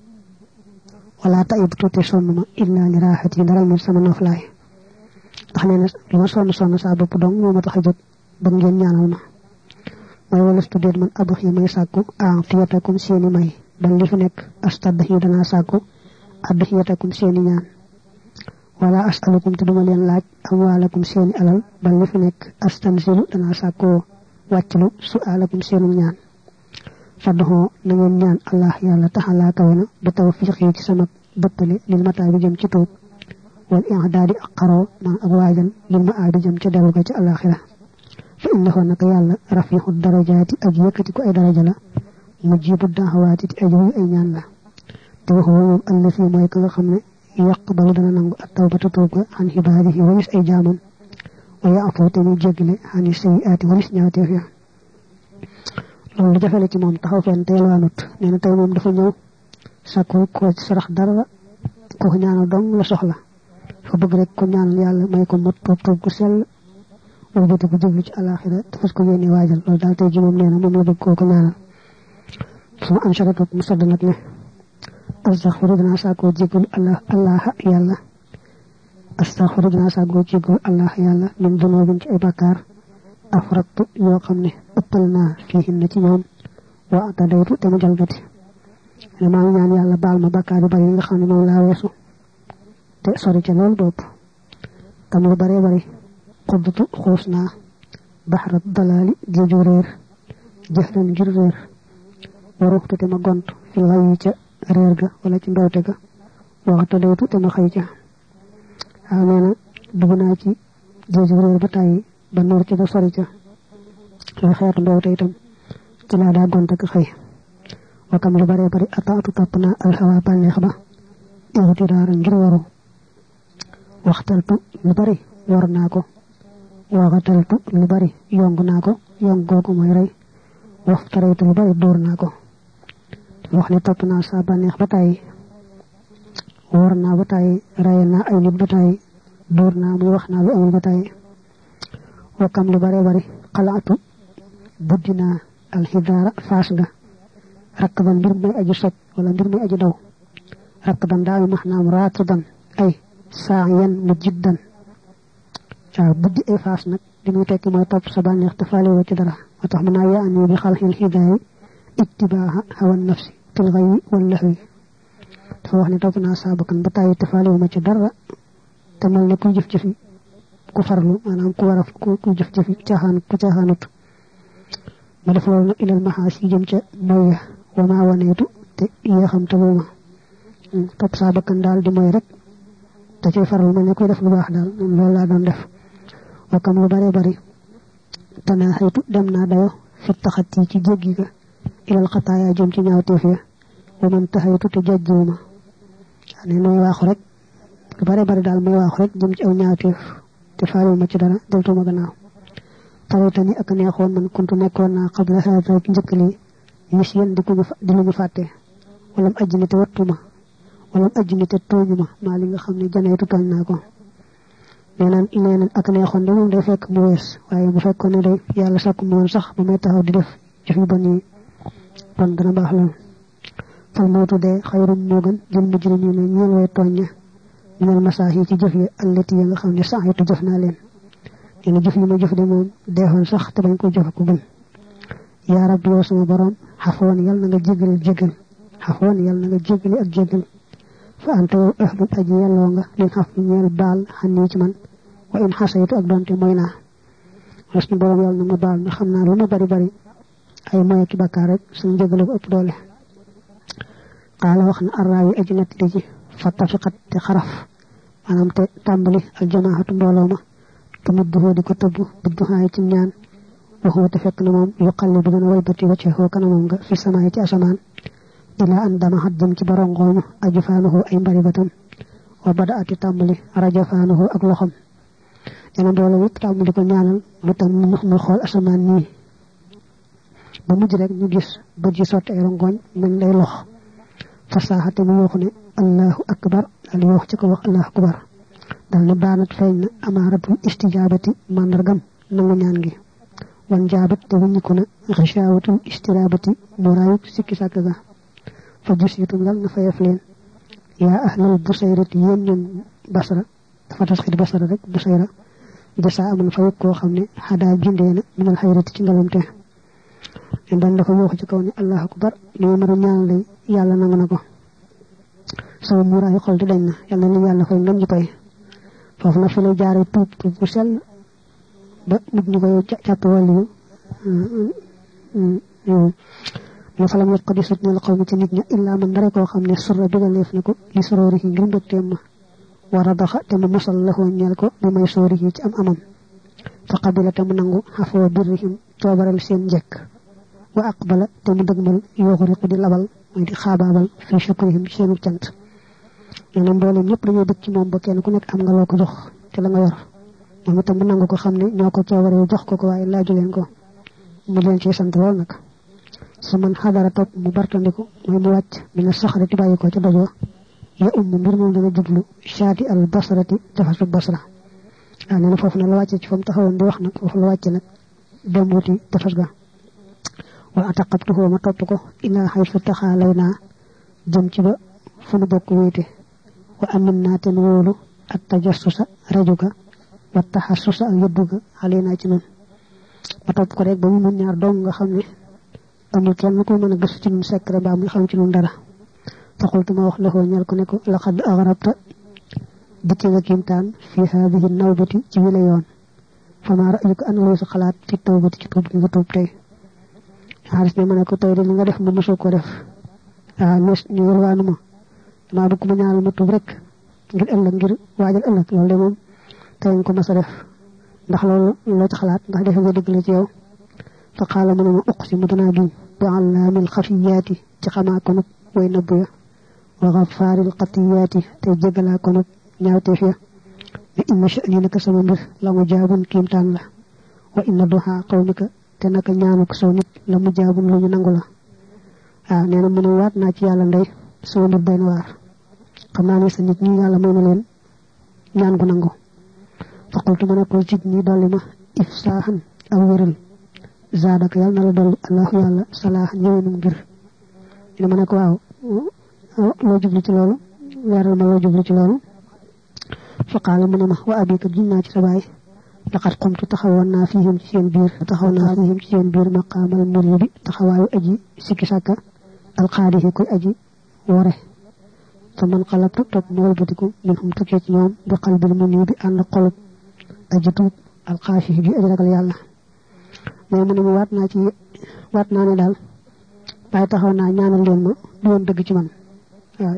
wala taibtu te sonn ma illa li raaxati dara ngir sama noflaay ndax nee na li ma sonn sonn saa bopp dong moo ma tax a jóg ba ngeen ñaanal ma mooy wala studéet man abax yi may sàkku en fiyatakum seeni may dan li fi nekk astaddax yi danaa sàkku addax yatakum seeni ñaan wala asalukum te duma leen laaj amwaalakum seeni alal ban li fi nekk astansilu danaa sàkkoo wàccalu su alakum seeni ñaan faddoxoo na ngeen ñaan allah yàlla taxalaa kawe na ba taw fiixii ci sama dëppale lil mataa bi jëm ci tuub wal i'daadi ak xaroo maa ak waajal lil ma aadi jëm ca dellu ko ci alaxira fa innahu naka yàlla rafiixu darajaati ak yëkkati ko ay daraja la mujibu daxawaati ti ajuy ay ñaan la te waxoo moom àll fii mooy ka nga xam ne yaqbalu dana nangu ak tawbata tuub ga xan xibaadihi walis ay jaamam wa yaafoo te muy jéggale xani sayiaati walis ñaawteef ya loolu lu jafele ci moom taxaw fenn te yelwaanut nee na tey moom dafa ñëw sàkkul ko sarax dara ko ñaanal dong la soxla fa bëgg rek ko ñaanal yàlla may ko mot tuub tuub gu sell wala bëgg ko jublu ci alaxira te fas ko yéene waajal loolu daal tey ji moom nee na moom la bëgg koo ko ñaanal suma am sharatu mu sadd nag ne astaghfiru dana sàkkoo jéggul allah allah yàlla astaghfiru dana sàkkoo jéggul allah yàlla min dunubin ci ay bàkkaar afrattu yoo xam ne ëppal naa fiihin na ci ñoom wa atadaytu te mu jalgati ne maa ngi ñaan yàlla baal ma bàkkaar yu bari yi nga xam ne moom laa weesu te sori ca loolu bopp tam lu baree bari xuddutu xuus naa baxarat dalaali géeju réer jëxlan ngir réer waruxtu te ma gont fi lay yi ca réer ga wala ci mbewte ga waxta daytu te ma xëy ca waaw nee na dugg naa ci géeju réer ba tàyyi ba noor ca ba sori ca lay xeetu mbewte itam ci laa daa gont ak xëy wakam lu baree bari ataatu topp naa alxawa bànneex ba ihtiraara ngir waru waxtaltu lu bari war naa ko waxataltu lu bari yong naa ko yong googu mooy rey waxtaraytu lu bari dóor naa ko wax ne topp naa sa bànneex ba tàyyi war naa ba tàyyi rey naa ay nit ba tàyyi dóor naa muy wax naa lu amul ba tàyyi wakam lu baree bari xalaatu buddi naa alxidaara faas nga rakk ban mbir muy aji soj wala mbir muy aji daw rakk dan daa max naam raatu dan ay saa yen mu jiddan waaw buddi ay faas nag li muy tekki mooy topp sa bànneex te faale woo ci dara moo tax mën naa yaa ani bi xalxil xidaayi ittibaaha hawan nafsi fil ghayyi wal lahwi dafa wax ne topp naa saa bakkan ba tàyyi te faale wu ma ci dara te mel ne kuy jëf-jëfi ku farlu maanaam ku war a kuy jëf-jëfi caaxaan ku caaxaanut ma def loolu nag ilal maxaas yi jëm ca moy ya wa maa waneetu te yéexam te booma topp saa bakkan daal di moy rek te cay faral mel ne kuy def lu baax daal loolu laa doon def wakam lu bare bari tanaa xaytu dem naa dayo fi taxati ci jéggi ga ilal xataaya jëm ci ñaawteef ya wa man taxaytu te jajjuuma ne may waaxu rek lu bare bari daal may waaxu rek jëm ci aw ñaawteef te faaluma ci dara deltuma gannaaw tawitani ak neexoon man kuntu nekkoon naa xabla haada njëkk lii mis yéen di ko di lu ñu fàtte walam ajjini te wattuma walam ajjini te tooñuma maa li nga xam ne janeetu tooñ naa ko nee naan nee naan ak neexoon de moom day fekk mu wees waaye bu fekkoon ne day yàlla sakku moon sax ba may taxaw di def jëf yu bon yi bon dana baax lool fal mawtu dee xayrum moo gën jël mujrim yi ne ñeel way tooñ ña minal masaahi ci jëf yi allati ya nga xam ne saxitu jëf naa leen dina jëf yi ma jëf de moom deexoon sax te bañ ko jëf ko gën yaa rabbi yow sama borom xafoon yal na nga jégal jégal xafoon yal na nga jégali ak jégal fa anta yow ahlul aji yelloo nga lin xaf ñeel baal xan ci man wa in xasaytu ak donte mooy naa wa suñu borom yàlla na ma baal na xam naa lu ma bari bari ay moy ki bakkaar rek suñu jégal ko ëpp doole qaala wax na arraawi aji nettali ji fa tafiqat te xaraf maanaam te tàmbali al jamaahatu mbooloo ma te mudduhoo di ko tëbb budduhaay ci ñaan waxuwa te fekk na moom yuqalli bu gën a waybati wacceexoo kanamam nga fi samaay ci asamaan ilaa an dama xat jëm ci barongooñu aju faanuhoo ay mbari batam wa bada ati tàmbali rajo faanuhoo ak loxam dana mbooloo yëpp tàmbali ko ñaanal lu tam ñu muy xool asamaan nii ba mujj rek ñu gis bët yi sotti ay rongooñ mel lay lox fasaaxate mu waxu ne allahu akbar dal wax ci ko wax allahu akbar dal ne baanat feeñ na amaaratul istijaabati màndargam nangu ñaan gi wan jaabat te wuññiku na xishaawatul istiraabati muraayuk sikki sàkk ga fa jusiitum yal na fayef leen yaa ahlal busayrati yéen ñoom basra dafa tasxit basra rek busayra jasa aman fayuk koo xam ne xadaa jindeena minal xayrati ci ngalamte en dan dafa wax ci kaw ne allahu akbar li ma mara ñaan lay yàlla nangu na ko sama muraayu xol di dañ na yàlla na yàlla fay ngam ji pay foofu na fi lay jaare tuub tuub bu sell ba nit ñi koy càpp wàllu moo fa lam yet ko di sut ñel xaw mi ci nit ña illaa man dara koo xam ne surra bigaleef na ko li soroori yi ngir mbégteem ma war a doxa te mu mosal laxoo ñeel ko bi may soori yi ci am amam fa qabila te mu nangu xafoo birrihim coobaral seen njekk wa aqbala te mu dëgmal yooxuriku di labal mooy di xaabaabal fi shukrihim ci seenu cant nee na mbooleem ñëpp dañoo bëgg ci moom ba kenn ku nekk am nga loo ko jox te la nga yor moom itam mu nangu ko xam ne ñoo ko coobaree jox ko ko waaye laaju leen ko mu leen ciy sant lool nag su man xadara topp mu bartandiku mooy mu wàcc mi ne saxarati bàyyi ko ca dojoo ya umm mbir moom dana jublu shaati al basrati tafasu basra waaw nee na foofu nag la wàcce ci fa mu taxawoon di wax nag foofu la wàcce nag dem wuti tafas ga wa ataqabtuhu ma topp ko ilaa xaytu taxaa lay naa jëm ci ba fu nu bokk wéete wa amin naa ten wóolu ak tajassusa raju ga wa taxassusa ak yëddu ga xale naa ci noonu ma topp ko rek ba mu mun ñaar dong nga xam ne amul kenn ko mën a gëstu ci ñun secret mbaa muy xam ci ñun dara faqultu ma wax la ko ñal ko ne ko laqad aghrabta dikki nga kiimtaan fi haadihi nawbati ci wila yoon fa maa ra'yuka an loo sa xalaat fi tawbati ci tuub gi nga tuub tey xaalis ne ma ne ko tey de li nga def ma mosoo ko def ah ñes ñu yelwaanu ma damaa bëgg ma ñaanal ma tuub rek ngir ëllëg ngir waajal ëllëg loolu de moom tey nga ko mas a def ndax loolu loo ci xalaat ndax defe nga dëgg la ci yow fa xaala mu ne ma uq si mu danaa giñ bi allaamil xafiyaati ci xamaa konub way nëbbu ya wa xafaaril xatiyaati te jégalaa konub ñaawteef ya ne inna sha'ni naka sama mbir la mu jaabun kiimtaan la wa inna duhaa qawmika te naka ñaanu ko saw nit la mu jaabun lu ñu nangu la waaw nee na mu ne waat naa ci yàlla ndey sama mbir doy na waar xam naa ne sa nit ñi yàlla may na leen ñaan gu nangu faqultu ma ne ko jig ñi dolli ma ifsaahan aw wéral zaadaka yàlla na la dolli allahu yàlla salaahan ñëweenum ngir ne ma ne ko waaw loo jublu ci loolu weeral ma loo jublu ci loolu fa qaala mu ne ma wa abika giñ naa ci sa baay laqad qumtu taxawoon naa fiihim ci seen biir taxaw naa fiihim ci seen biir maqaamal muriidi taxawaayu aji sikki sàkka alxaadihi koy aji wore fa man xalabtu topp mu walbatiku min hum tukkee ci ñoom bi qalbil muniibi ànd xolub aji tuub alxaafihi bi aji ragal yàlla mais mu ne ma waat naa ci waat naa ne daal waaye taxaw naa ñaanal leen ma du woon dëgg ci man waaw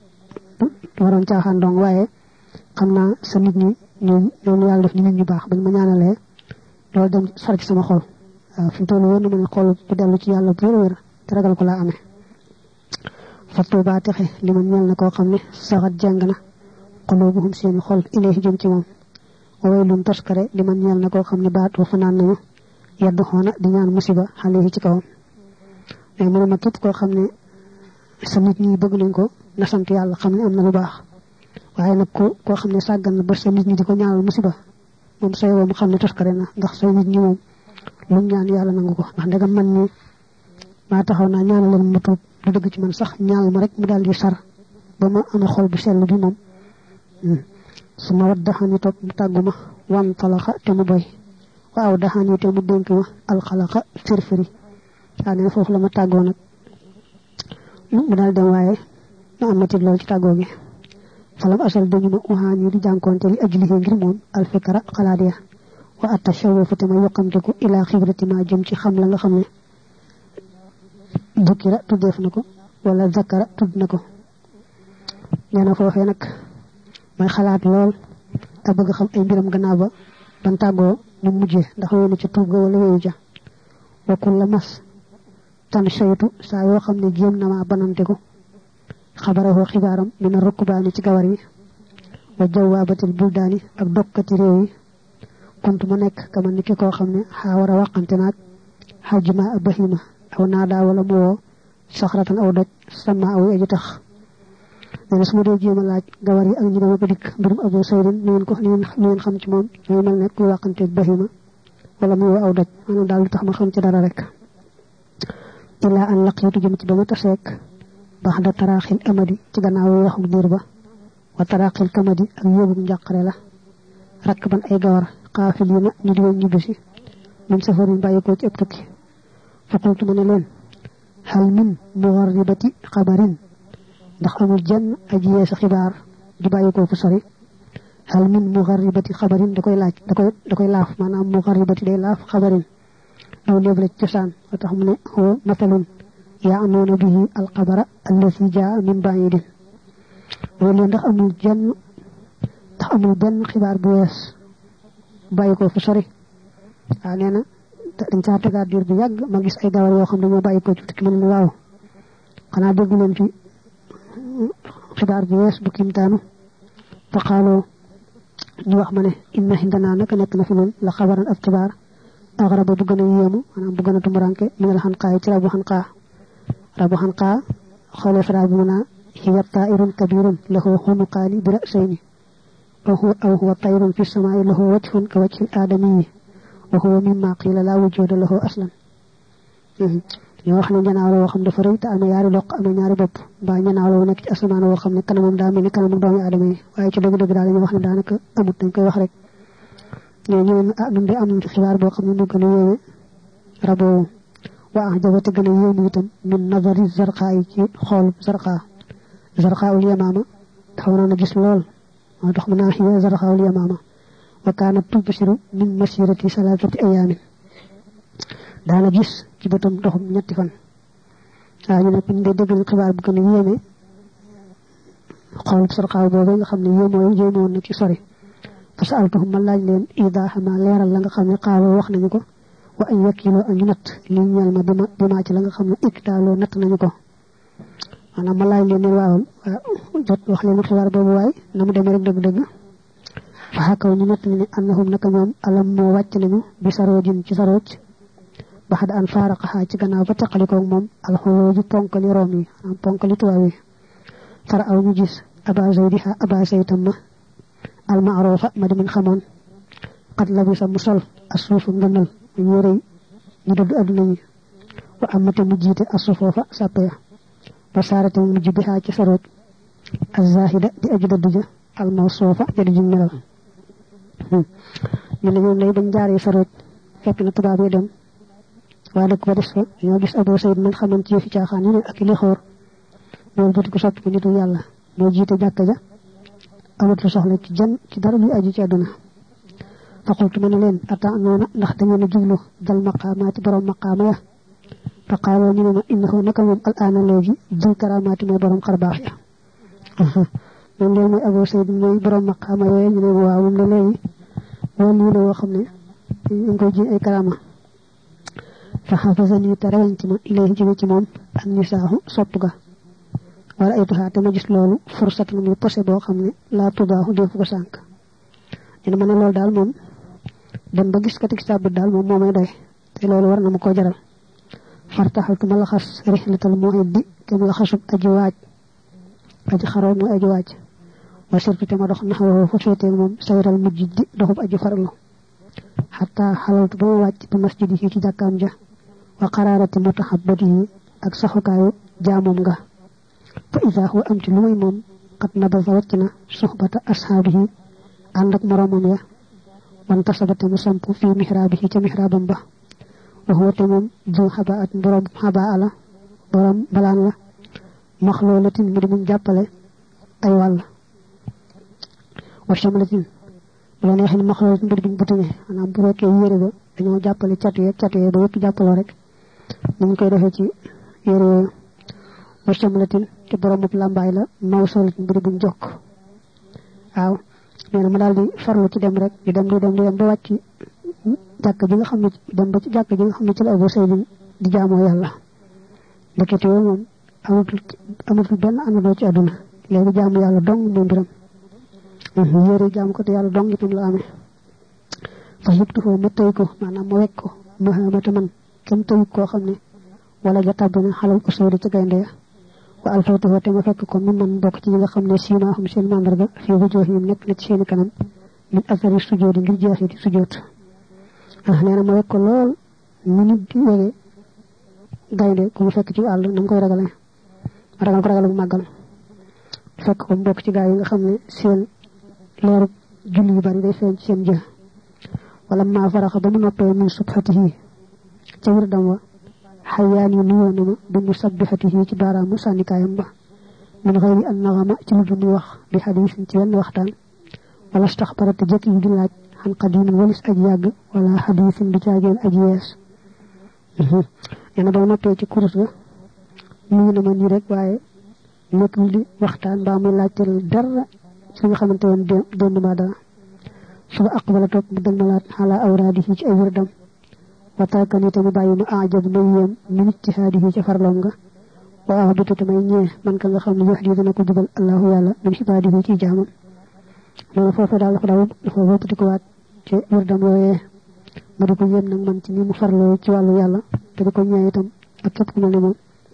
waroon caaxaan dong waaye xam naa sa nit ñi ñoom ñoom yàlla def ni nit ñu baax bañ ma ñaanalee loolu dem far ci sama xol waaw fi mu toll wóor na ma ne xol bu dellu ci yàlla bu wér te ragal ko laa amee fa tuubaa texe li man ñeel na koo xam ne saxat jàng na qulubuhum seeni xol ilayhi jëm ci moom way lum toskare li man ñeel na koo xam ne baat wa fanaan nañu yaddu xoona di ñaan musiba xale yi ci kawam mais mu ne ma képp koo xam ne sa nit ñi bëgg nañ ko na sant yàlla xam ne am na lu baax waaye nag ko koo xam ne sàggan na ba sa nit ñi di ko ñaanal musiba moom sooy woo mu xam ne toskare na ndax say nit ñi moom lu ñaan yàlla nangu ko ndax ndegam man ñi maa taxaw naa ñaanal leen mu tuub du dëgg ci man sax ñaal ma rek mu daal di sar ba ma amee xol bu sell bi moom suma waddaxani topp mu tàgguma wan talaxa te mu boy waaw daxani te mu dénk ma alxalaqa firfiri waa nee na foofu la ma tàggoo nag mu daal dem waaye ma am metit lool ci tàggoo gi falam asal dañu ma uhaan yi di jànkoonte li ajlihi ngir moom alfikra xalaat ya wa atashawafu te ma yokkamteku ila xibrati ma jëm ci xam la nga xam ne dukira tuddeef na ko wala zakara tudd na ko nee na foofee nag may xalaat lool te bëgg xam ay mbiram gannaaw ba ban tàggoo ñu mujjee ndax wéy na ci tuub ga wala wéyu ja wa kulla mas tan shaytu saa yoo xam ne jéem na ma banante ko xabarahoo xibaaram mina rukkubaani ci gawar yi wa jawaabatil buldaani ak dokkati réew yi kuntu ma nekk kama ni ki koo xam ne xaa war a wàqante naag xajma a bahima aw naadaa wala mu woo saxratan aw doj sama aw aji tax nee na su ma dee jéem a laaj gawar yi ak ñi dama ko dikk mbirum Abu Saydin ni ngeen ko ni ngeen xam ci moom ñooy mel ne kuy wàqanteeg bahima wala mu woo aw doj maanaam daal lu tax ma xam ci dara rek ilaa an laqiitu jëm ci ba ma taseek baxda taraaxil amadi ci gannaaw waxum diir ba wa taraaxil kamadi ak yóbbu njàqare la rakk ban ay gawar xaafil yi na ñu di woon ñibbisi min safarin bàyyi ko ci ëpp tukki fa qultu ma ne leen hal min mugarribati xabarin ndax amul jenn aji yeesa xibaar di bàyyi ko fu sori hal min mugarribati xabarin da koy laaj da koy da koy laaf maanaam mugarribati day laaf xabarin aw léeb la ci cosaan wa tax mu ne huwa mathalun ya'nuuna bihi alxabara allati jaa min ba'idin mooy leen ndax amul jenn ndax amul benn xibaar bu wees bàyyi ko fu sori waaw nee na dañ caa tegaat diir bu yàgg ma gis ay gawar yoo xam ne ñoo bàyyi ko ci tukki ma ne waaw xanaa déggu leen fi xibaar bu wees bu kimtaanu fa xaaloo ñu wax ma ne inna hindanaa naka nekk na fi noonu la xabaran ab xibaar axaraba bu gën a yéemu maanaam bu gën a tumuranke minal xanqaa ci rabu xanqaa rabu xanqaa xoolee fara bi mu naa hiya taa'irun kabirun lahu xunuqaani bi ra'sayni aw huwa aw huwa tayrun fi samaa'i lahu wajhun ka wajhi aadamiyyi wa huwa mimma qiila laa wujuuda lahu aslan ñoo wax ne ñanaaw la woo xam dafa rëy te amee ñaari loq amee ñaari bopp mbaa ñanaaw la nekk ci asamaan woo xam ne kanamam daa mel ni kanamu doomi aadama yi waaye ci dëgg-dëgg daal ñu wax ne daanaka amut dañ koy wax rek ñoo ñëwee ah nun de am nañ ci xibaar boo xam ne mu gën a yéeme raboo wa ajaba te gën a yéemu itam min nazari zarqaa yi ci xool zarqaa zarqaawul yamaama dafa mënoon a gis lool moo tax mu naa xiya zarqaawul yamaama wa kaanat tubsiru min masirati salaasati ayaamin daana gis ci bëtam doxum ñetti fan waaw ñu ne ñu dee dégg xibaar bu gën a yéeme xool zarqaaw boobu nga xam ne yéemoo yéemoon na ci sori fa saaltuhum ma laaj leen idaaxa ma leeral la nga xam ne xaaloo wax nañu ko wa ay wakiiloo ak ñu natt li ñeel ma bima bima ci la nga xam ne iktaaloo natt nañu ko maanaam ma laaj leen ne waaw jot wax leen xibaar boobu waay na mu demee rek dëgg-dëgg fa xakaw ñu natt ne annahum naka ñoom alam moo wàcc nañu bi saroojin ci sarooj baxda an faaraqaxaa ci gannaaw ba teqalikoog moom alxurooju ponkali room yi maanaam ponkali tubaab yi fara aw ñu gis aba zaydiha aba saytam ma almaarufa ma di muñ xamoon xat la bi sa mu sol asuufu ngënal ñu yére ñu dëddu adduna ñi wa amate mu jiite asufoofa sàppe ya ba saarate mu mujj bi xaa ci sarooj azahida di aju dëddu ja almawsuufa jadi juñ melal ñu ne ñoom lay bañ jaaree sarooj fekk na tubaab yi dem waa dëkk ba des fa ñoo gis Abu Sayd man xamoon ci yëfi caaxaan yi ne ak li xoor loolu bëti ko soppi ko nitu yàlla moo jiite jàkka ja amatu soxla ci jan ci dara luy aju ci àdduna fa qultu ma ne leen ata noona ndax da ngeen a jublu dal maqaamaati borom maqaama ya fa qaaloo ñu ne ma innahu naka moom al aana léegi dul karaamaati mooy borom xarbaax ya moom léegi mooy Abu Sayd mooy borom maqaama yooyu ñu ne ma waaw moom la léegi wàllu la woo xam ne ñu koy ji ay karaama fa xafasani te rewañ ci ma ilayhi jóge ci moom ak nisaaxu sopp ga wala ay tuxaa te ma gis loolu fursat muy posé boo xam ne laa tubaaxu def ko sànq ñu ne ma ne loolu daal moom dem ba gis katik sàbb daal moom moo may doy te loolu war na ma koo jaral fartaxaltu ma laxas rixlatal muhiddi kem laxasub aji waaj aji xaroo mooy aji waaj wa sirtu te ma dox naxawoo fa féetee moom sayral mujj di doxub aji farlu xataa xalaltu ba ma wàcc bi masjidi yi ci jàkkaam ja wa qaraarati mutahabbatihi ak saxukaayu jaamoom nga fa isa huwa am ci lu may moom qad nabasa wàcc na suxbata ashaabihi ànd ak moromam ya wan tasabate mu samp fii mihraabihi ca mihraabam ba wax wate moom ju xabaat borom xabaa la borom balaan la maxloolatin mu di muñ jàppale ay wàll wa shamlatin bu la neexee maxloolatin mu di buñ butuñe maanaam bu rekkee yére ba dañoo jàppale catu yeeg catu yeeg ba yëpp jàppaloo rek ni ñu koy defee ci yére yooyu wa shamlatin te boromub làmbaay la mawsolatin bu di buñ jokk waaw nee na ma daal di farlu ci dem rek di dem di dem di dem ba wàcc jàkk ji nga xam ne dem ba ci jàkk ji nga xam ne ci la Abu Sayd di jaamoo yàlla ndekete yooyu moom amatul amatul benn àndandoo ci àdduna léegi jaamu yàlla dong mooy mbiram yére jaamu ko te yàlla dong itam la amee fa yëptu foofu ma tëy ko maanaam ma wekk ko ma xamata man kenn tëy koo xam ne wala ja tàbb na xalal ko sóori ci gaynde ya wa alfawtuhu te ma fekk ko mu man bokk ci ñi nga xam ne siinaa xam seen màndarga fii wujuuhihim nekk na ci seeni kanam min asari sujoodi ngir jeexiti sujoot ah nee na ma wekk ko lool ñu nit di wege gaynde ku mu fekk ci àll na mu koy ragale ma ragal ko ragal bu màggal fekk ko mu bokk ci gaa yi nga xam ne seen leeru julli yu bari day feeñ ci seen jë wala maa faraxa ba mu noppee min subhatihi ca wirdam wa xayaan yi nuyoo na ma bi mu sabbihatihi ci baaraamu sànnikaayam ba min xëyri an naxama ci lu dul muy wax bi xadiisin ci wenn waxtaan wala staxbarate jëkk yi di laaj xan qadimin walis aji yàgg wala xadiisin du caageen aji yees nee na ba mu noppee ci kurus ga nuyu na ma nii rek waaye nekk di waxtaan mbaa muy laajteel dara ci nga xamante woon dénd mbaa dara suba aqbala toog mu dëlmalaat xalaa awraadihi ci ay wirdam wa tarkani te mu bàyyi ma ajab may yéem min ijtihaadihi ca farloom nga wa ahbitu te may ñee man ka nga xam ne yox di dana ko jubal allahu yàlla min xibaadihi ci jaamam loolu foofu daal dafa daw dafa wëppati ko waat ci wirdam yooyee ma di ko yéem nag man ci ni mu farloo ci wàllu yàlla te di ko ñee itam ak képp ku mel ne moom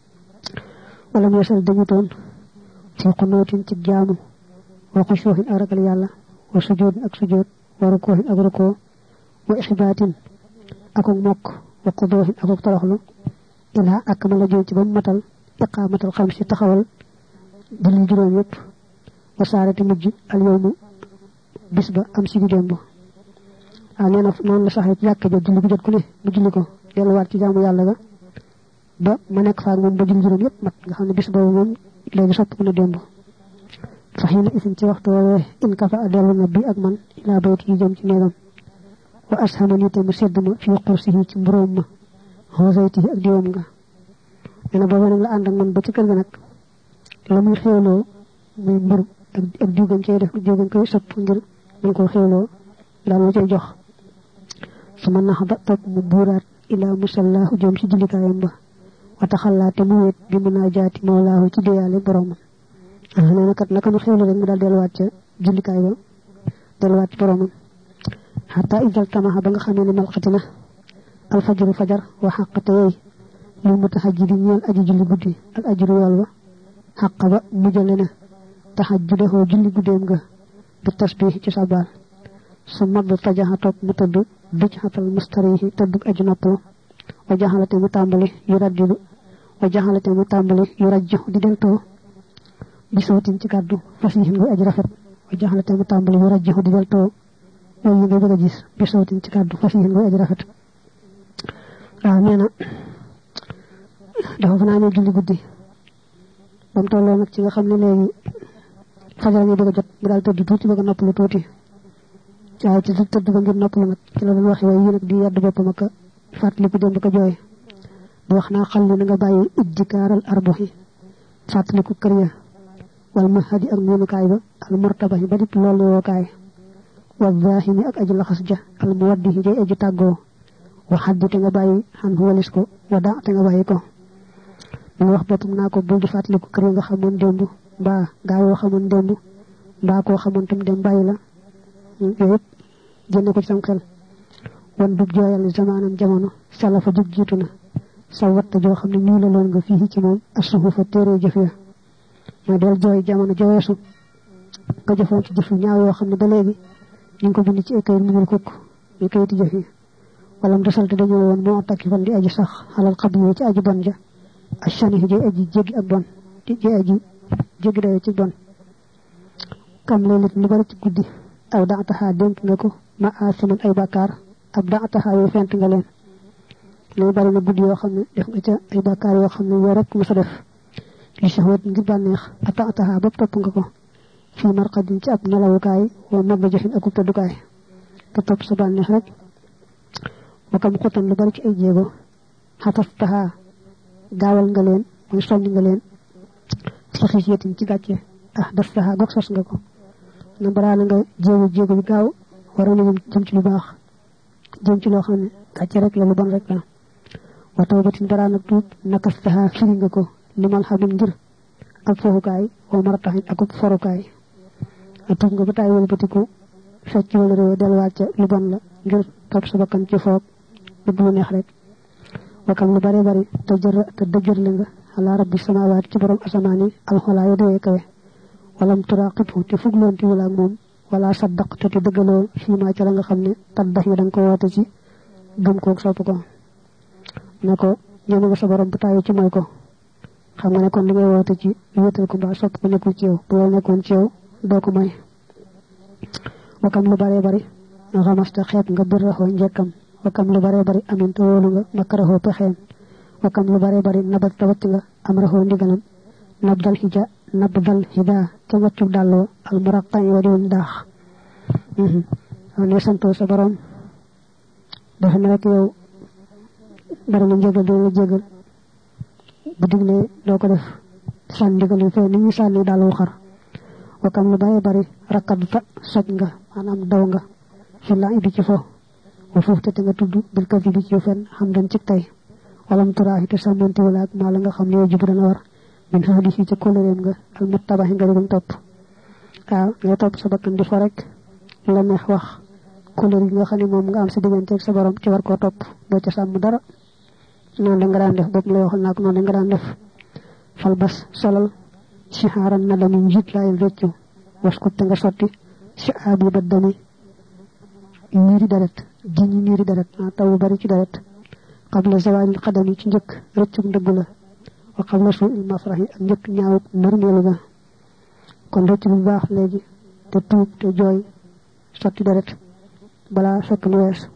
wala mu yesal dañu toon fi qunootin ci jaamu wa xushuuhin ak ragal yàlla wa sujoodin ak sujood wa rukoohin ak rukoo wa ixbaatin akok mokk wa qudoohin akok toroxlu ilaa ak ma la jël ci ba mu matal iqaamatal xam si taxawal julli juróom yëpp wa saarati mujj al yowmu bis ba am si di démb waaw nee na noonu la saxee ci yàkk ja julli bu jot ku ne mu julli ko delluwaat ci jaamu yàlla ga ba ma nekk faak moom ba julli juróom yëpp mat nga xam ne bis boobu moom léegi sopp ku ne démb fa xiina isin ci waxtu woowee in kafa a dellu na bi ak man ilaa bayt yi jëm ci néegam wa ashama nii te mu sedd ma fii xursihi ci mburóom ma xosaytihi ak diwam nga nee na boobu nag la ànd ak man ba ci kër ga nag la muy xéewloo muy mburu ak ak diwgam cay def diwgam koy sopp ngir mën koo xéewloo daal ma cay jox su ma nax ba topp mu buuraat ilaa musallaahu jëm ci jullikaayam ba wa taxallaa te mu wéet bi munaajaati mawlaahu ci déyaale boromam nee na kat naka mu xéewlu rek mu daal delluwaat ca jullikaay ba delluwaat ci boromam xataa isal tamaxa ba nga xamee ne malxati na alfajaru fajar wa xaqate yooyu lil mutaxajjidi ñeel aji julli guddi ak ajuru yool ba xaq ba mujjale na taxajjudahoo julli guddeem nga bi tasbih ci sabaal su madd tajaxa toog mu tëdd duj xatal mustarihi tëdd aju nopplu wa jaxalate mu tàmbali yu raddidu wa jaxalate mu tàmbali yu rajju di deltoo bi sawtin ci kàddu fasihin nga aji rafet wa jaxalate mu tàmbali yu rajju di deltoo way yi nga bëgg a gis bi sawtin ci kàddu fasihin nga aji rafet waaw nee na dafa fanaanee julli guddi ba mu tolloo nag ci nga xam ne léegi fajar ñu bëgg a jot mu daal tëdd tuuti bëgg a noppalu tuuti waaye ci tëdd ba ngir noppalu nag ci la doon waxe waaye yi nag di yedd boppam ak fàttaliku démb ko jooy di wax naa xal li na nga bàyyi iddikaaral arboxi fàttaliku kër ya wal mahadi ak muunukaay ba al murtabaxi ba dip loolu wookaay wa zaahimi ak aji laxas ja al muwaddihi jay aji tàggoo wa xaddi te nga bàyyi xan walis ko wa daa te nga bàyyi ko mu wax boppam naa ko bul di fàttaliku kër yi nga xamoon démb mbaa gaa yoo xamoon démb mbaa koo xamoon tam dem bàyyi la yooyu yëpp génne ko ci sam xel wan bug jooyal zamaanam jamono salafa jug jiitu na sa watta joo xam ne ñu la loon nga fii ci moom asuhu fa téere jëf ya mooy del jooy jamono joweesu nga jëfoon ci jëf yu ñaaw yoo xam ne ba léegi ñu ngi ko bind ci ay kayit mu ñul kukk ñu kayiti jëf yi wala mu desalte dañoo woon moo takki fan di aji sax xalal xab yi ci aji bon ja ashani ji aji jéggi ak bon ji aji jéggi dayo ci bon kam leelit lu bari ci guddi aw da'taha denk nga ko ma asiman ay bakar ab da'taha yu fent nga leen lu bari na guddi yoo xam ne def nga ca ay bakar yoo xam ne yoo rek mu sa def li shahwat ngir bànneex ata'taha ba topp nga ko fi marqadin ci ab nelawukaay wa mabjahin ak tëddukaay te topp sa bànneex rek wa kam xutan lu bari ci ay jéego xatastaha gaawal nga leen mooy soññ nga leen ci xisiyatin ci gàcce ah dastaha gog sos nga ko na baraana nga jéego jéego yu gaaw waroon na jëm ci lu baax jëm ci loo xam ne gàcce rek la lu bon rek la wa tawbatin baraana tuub nakastaha firi nga ko limal xamin ngir ak foofukaay wa martaxin ak forukaay tuub nga ba taay wëlbatiku fecc wala réew delluwaat ca lu bon la ngir topp sa bakkan ci foog bëgg lu neex rek wakam lu bare bari te jër te dëjër la nga ala rabbi samawaat ci borom asamaan yi alxolaa ya dee kawe walam turaqibhu te fugloonti wala ak moom wala saddaq te te dëggaloo fii maa ca la nga xam ne taddax yi da nga ko woote ci gëm koog sopp ko ne ko ñëme nga sa borom bu tàyyi ci mooy ko xam nga ne kon li ngay woote ci wéetal ko mbaa sopp ko nekkul ci yow bu loolu nekkoon ci yow doo ko may wakam lu bare bari xamasta xeeb nga birraxoo njëkkam wakam lu bare bari amin te wóolu nga makaraxoo pexeem wakam lu bare bari nabal te wacc nga am raxoo ndigalam nabdal hija nabdal hida ca waccu dàlloo al muraqan wa diwuñ daax ne santoo sa borom dafa ne rek yow bari na njëgal doo nga jégal bu diglee doo ko def sànni ndigal yi fee ni ñu sànni dàllu xar wakam lu bare bari rakadta soj nga maanaam daw nga fi la idi ci fo wa foofu te nga tudd bil kasi bi ci fen xam dañ ci tey walam turaahi te sàmmonte wala ak maa la nga xam ne yow jibu dana war min hadis yi ca kóllëreem nga al muttabaxi nga digum topp waaw nga topp sa bakkan di fo rek la neex wax kóllëre yi nga xam ne moom nga am sa digganteeg sa borom ci war koo topp doo ca sàmm dara noonu la nga daan def bopp la waxal naa ko noonu la nga daan def fal bas solal sihaaran na dami njiit laayal réccu waskut te nga sotti si aabi ba dami niiri deret jiñi niiri deret ah taw bu bari ci deret qabla zawalil qadami ci njëkk rëccug ndëgg la wa qabla su'il mafrahi ak njëkk ñaaw nërmeelu ga kon rëcc bu baax léegi te tuub te jooy sotti deret balaa fekk lu wees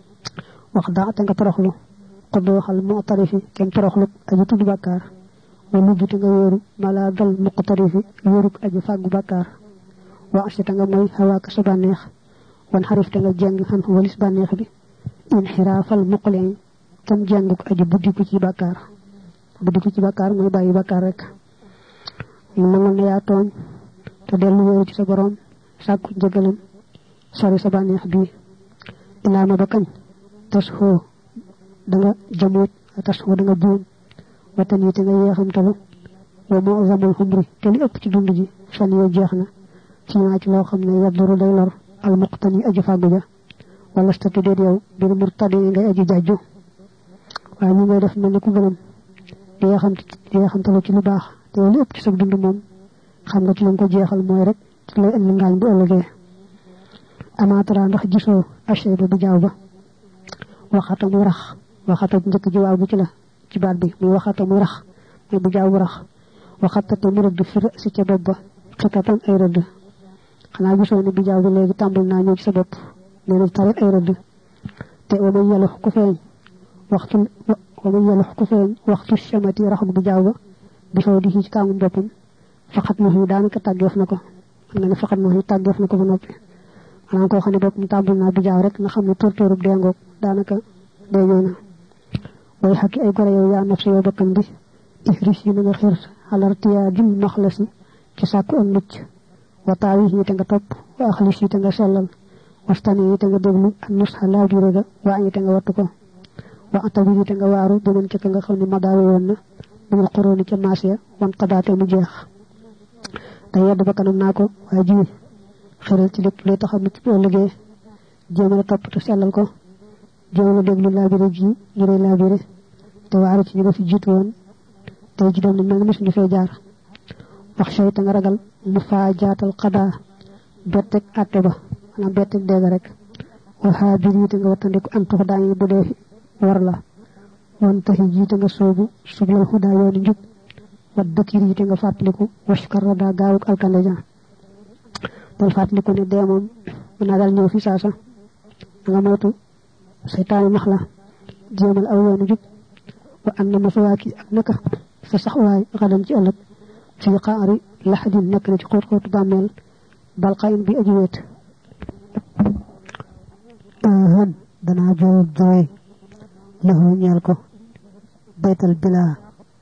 wax daa te nga toroxlu xoddu waxal mu'tarifi kenn toroxlu aji tudd bàkkaar wa mujj te nga wéeru mala dal muqtarifi wéeruk aji fàggu bàkkaar wa asi te nga mooy xawaaka sa bànneex wan xarif te nga jeng xan walis bànneex bi inxiraafal muqleen kam jenguk aji buddiku ci bàkkaar buddiku ci bàkkaar mooy bàyyi bàkkaar rek mu nangal ne yaa tooñ te dellu wéeru ci sa borom sàkku njëgalam sori sa bànneex bi ilaa ma ba kañ tas xoo da nga jamuut tas xoo da nga buum watan yi te nga yeexamtalu wa mu'zamul xumri te li ëpp ci dund ji fan yoo jeex na ci naa ci loo xam ne yaduru day lor al muqtani aji fàggu ja wala statu déet yow bir murtadi ngay aji jàjju waaye ñu ngay def mel ni ku gënam di yeexamtalu ci lu baax te li ëpp ci sa dund moom xam nga ci lañ ko jeexal mooy rek ci lay indi ngaañ bu ëllëgee amaatara ndax gisoo achet ba bu jaaw ba waxata muy rax waxata njëkk ji waaw bu ci la ci baat bi muy waxata muy rax muy bu jaaw bu rax waxata te mu rëdd fi si ca bopp ba xetatan ay rëdd xanaa gisoo ne bu jaaw bi léegi tàmbal naa ñëw ci sa bopp nee na tarit ay rëdd te wa may yalux ku feeñ waxtu wa may yalux ku feeñ waxtu chamati raxuk bu jaaw ba bi faw di ci kaamu boppam faqat mo yi daanaka tàggeef na ko xam nga ne faqat mo yi tàggeef na ko ba noppi maanaam koo xam ne boppam tàmbal naa bu jaaw rek na xam ne tóortóorub dengoog daanaka day ñëw na way xakki ay gore yow yaa naf sa yow bakkan bi ihris yi na nga xir xalartiyaa dim maxlasi ci sàkku ak mucc wa taawi yi te nga topp wa axlis yi te nga sellal wastani yi te nga déglu ak nus xa laabire ga waa yi te nga wattu ko wa atabi yi te nga waaru bi mën ca nga xam ne madaawe woon na minal xuróoni ca maasiya wan xadaate mu jeex te yedd bakkanam naa ko waaye ji xiral ci lépp lay tax a mucc bu ëllëgee jéemal topp te sellal ko jéemal déglu laabire ji ñu lay laabire te waaru ci ñu nga fi jiitu woon tey ji doon nañ mel ni mosuñu fee jaar wax shay te nga ragal mu faa jaatal xadaa bettek àtte ba maanaam bettek dégg rek wa xaadir yi te nga wattandiku antux daañu bu dee war la wan taxi ji te nga soobu sublal xudaa yooni njub wa dëkkir yi te nga fàttaliku washkar daa gaawuk alkande ja dal fàttaliku ne dee moom mën naa daal ñëw fi saasa nga moytu seytaane nax la jéemal aw yoonu jub wa am na masawaaki ak naka sa saxwaay xadan ci ëllëg fii xaari laxadin nekk na ci xóot xóotu bàmmeel balqayin bi aji wéet ahan danaa jooy jooy lahu ñeel ko baytal bilaa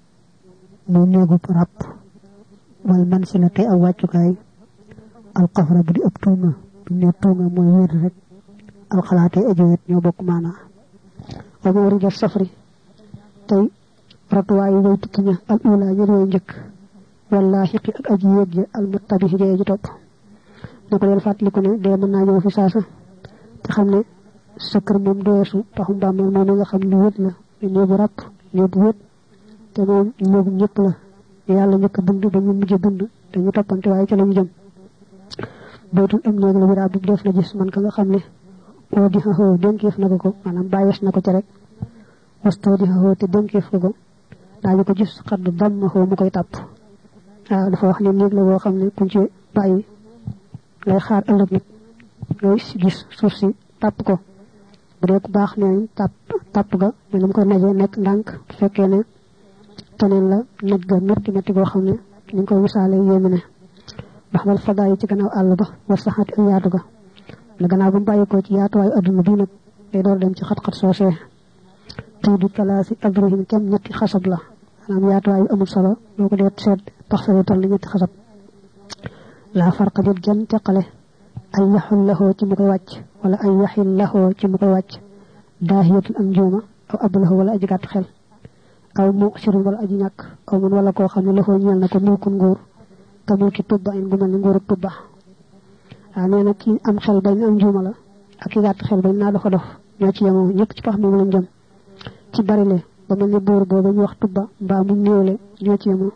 muy néegu ràpp wal man si la tey aw wàccukaay alxafra bu di ëpp tuuma bu ne tuuma mooy wéet rek alxalaatee aji wéet ñoo bokk maanaa wa mawrida safri tey ratuwaayu way tukki ña al ula ñen way njëkk wala xiqi ak aji yéeg ja al muttabi jee ji topp ne ko del fàttaliku ne dee mën naa ñëw fi saasa te xam ne sa kër moom doyeesu taxum bàmmeel moom nga xam ne wét la néegu ràpp néegu wét te moom néegu ñëpp la yàlla njëkk bind ba ñu mujj bind te ñu toppante waaye ca la ñu jëm baytul am néeg la wéraa bu def na gis man ka nga xam ne oo di xaxoo dénkeef na ko ko maanaam bàyyees na ko ca rek wastoo di xaxoo te dénkeef ko ko daañu ko gis xaddu dam xoo mu koy tàpp waaw dafa wax ne néeg la boo xam ne kuñ ci bàyyi lay xaar ëllëg nit ngay gis suuf si tàpp ko bu dee ku baax ne tàpp tàpp ga mais mu koy najee nekk ndànk bu fekkee ne teneen la naj ga métti métti goo xam ne ni ñu koy misaale yéemi ne ndax wal fadaa yi ci gannaaw àll ba war saxaati ak yaatu ga la gannaaw ba mu bàyyi ko ci yaatuwaayu adduna bii nag day door dem ci xat-xat soosee tii du talaasi adrihim kem ñetti xasab la maanaam yaatuwaay bi amul solo boo ko dee seet tax sa toll ni ñetti xasab laa farqa jot jan teqale ay yaxul laxoo ci mu koy wàcc wala ay yaxil laxoo ci mu koy wàcc daahiyatul am njuuma aw ab laxoo wala aji gàtt xel aw mu sirun wala aji ñàkk aw mun wala koo xam ne laxoo ñeel na ko mulkun nguur te mulki tubba in gu mel ni nguuru tubba waaw nee na ki am xel bañ am njuuma la ak ki gàtt xel bañ naa doxa dof ñoo ci yemoo ñëpp ci pax mi lañ jëm ci barile ba mel ni buur boobu ñu wax tubba mbaa mu néewle ñoo ci yemoo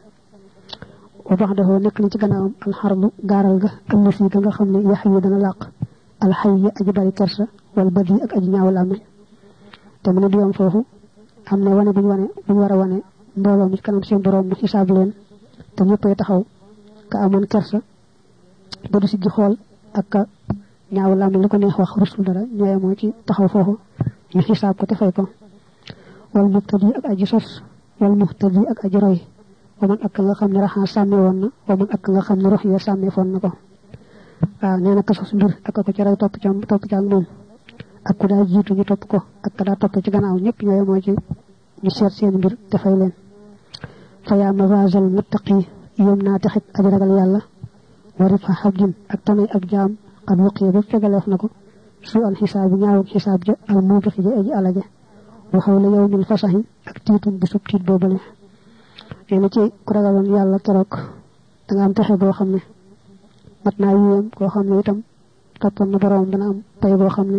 wa bax dafa nekk ni ci gannaawam alxarlu gaaral ga allasi ga nga xam ne yax yi dana làq alxay yi aji bari kersa wala badi ak aji ñaaw làmmeñ te mu ne di yom foofu am na wane buñ wane buñ war a wane mbooloo mi kanam seen borom mu xisaab leen te ñëppay taxaw ka amoon kersa ba du si gi xool ak ka ñaaw làmmeñ li ko neex wax rusul dara ñooye moo ci taxaw foofu ñu xisaab ko te fay ko wal muqtadi ak aji sos wal muqtadi ak aji roy waman ak nga xam ne raxaa sàmme woon na waman ak nga xam ne rox ya sàmme foon na ko waaw nee na ka sos mbir ak ko ci roy topp ca topp ca ak moom ak ku daa jiitu ñu topp ko ak ka daa topp ci gannaaw ñëpp ñooye moo ci ñu seet seen mbir te fay leen fa yaa mavasal muttaqi yom naa texit aji ragal yàlla warif xa xabdin ak tamay ak jaam xad wuqiye ba fegaleef na ko su al xisaab bi ñaawuk xisaab ja al muubixi ja aji alaja waxaw la yow mil fasaxi ak tiitum bi sub tiit boobale nee na ci ku ragaloon yàlla keroog da nga am texe boo xam ne mat naa yéem koo xam ne itam toppoon na borom dana am pay boo xam ne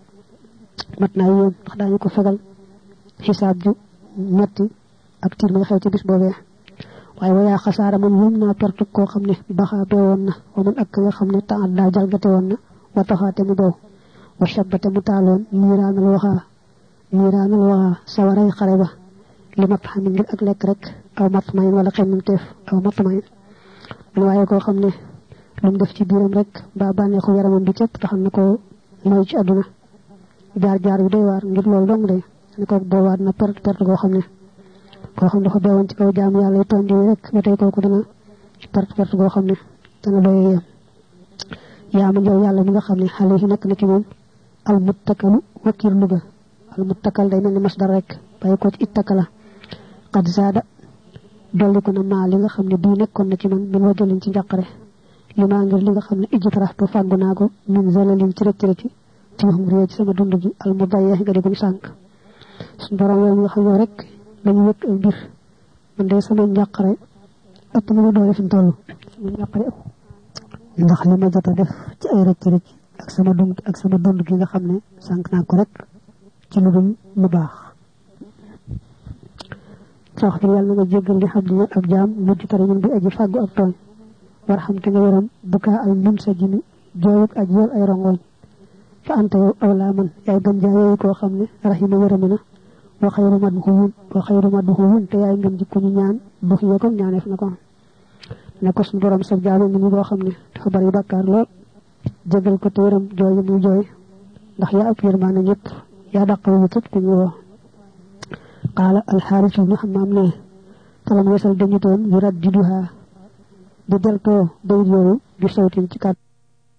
mat naa yéem ndax daañu ko fegal xisaab ju metti ak tiit ma nga xew ci bis boobee waaye wayaa xasaara man yéem naa perte koo xam ne baxaa bee woon na wa man ak nga xam ne taat daa jalgate woon na wa taxaate mu bew wa shabbate mu taaloon niiraanal waxaa niiraanal waxaa sawaray xare ba li mat xam ngir ak lekk rek aw mat mayin wala xemmam teef aw mat mayin man waaye koo xam ne lu mu def ci biiram rek ba bànneexu yaramam bi cëpp taxam na ko mooy ci àdduna jaar jaar yu doy waar ngir loolu dong de ne ko boobaat na perte perte goo xam ne koo xam ne dafa beewoon ci kaw jaam yàlla yi tondi rek ba tey kooku dana perte perte goo xam ne dana doyee yem yaa ma yow yàlla mi nga xam ne xale yi nekk na ci moom al muttakalu wakiir luga al muttakal day mel ni masdar rek bàyyi ko ci ittakala qad zaada dolli ko na maa li nga xam ne bii nekkoon na ci man min wajalin ci njàqare li maa ngir li nga xam ne ijjatarax to fàggu naa ko min zalalin ci rëcc rëcc ci waxum réew ci sama dund gi al mudayyah nga di guñ sànq suñu borom yow mi nga xam yow rek lañu wëkk ay mbir man de sama njàqare ëpp na ma doole fi mu toll sama njàqare ëpp ndax li ma jot a def ci ay rëcc rëcc ak sama dund ak sama dund gi nga xam ne sànq naa ko rek ci lu dul lu baax faxfir yàlla nga jéggal li xam ne ab jaam mujj tari ñun bi aji fàggu ak tooñ war xam te nga yaram bukaa al mun sa jini jooyuk aji yor ay rongoñ fa anta yow aw laa man yaay gën jaa yooyu koo xam ne rahima yërëmi na wa xayru madxuwun wa xayru madxuwun te yaay ngeen jikko ñu ñaan bux yee ko ñaaneef na ko ne ko suñu borom sa jaam mi ngi boo xam ne dafa bari bàkkaar lool jégal ko téeram jooy muy jooy ndax yaa ëpp yërmaane ñëpp yaa dàq wu képp ku ñu woo qaala alxaaris ibnu xamaam ne falam yesal dañu toon yu raddiduha di deltoo bayit yooyu bi sawtin ci kàddu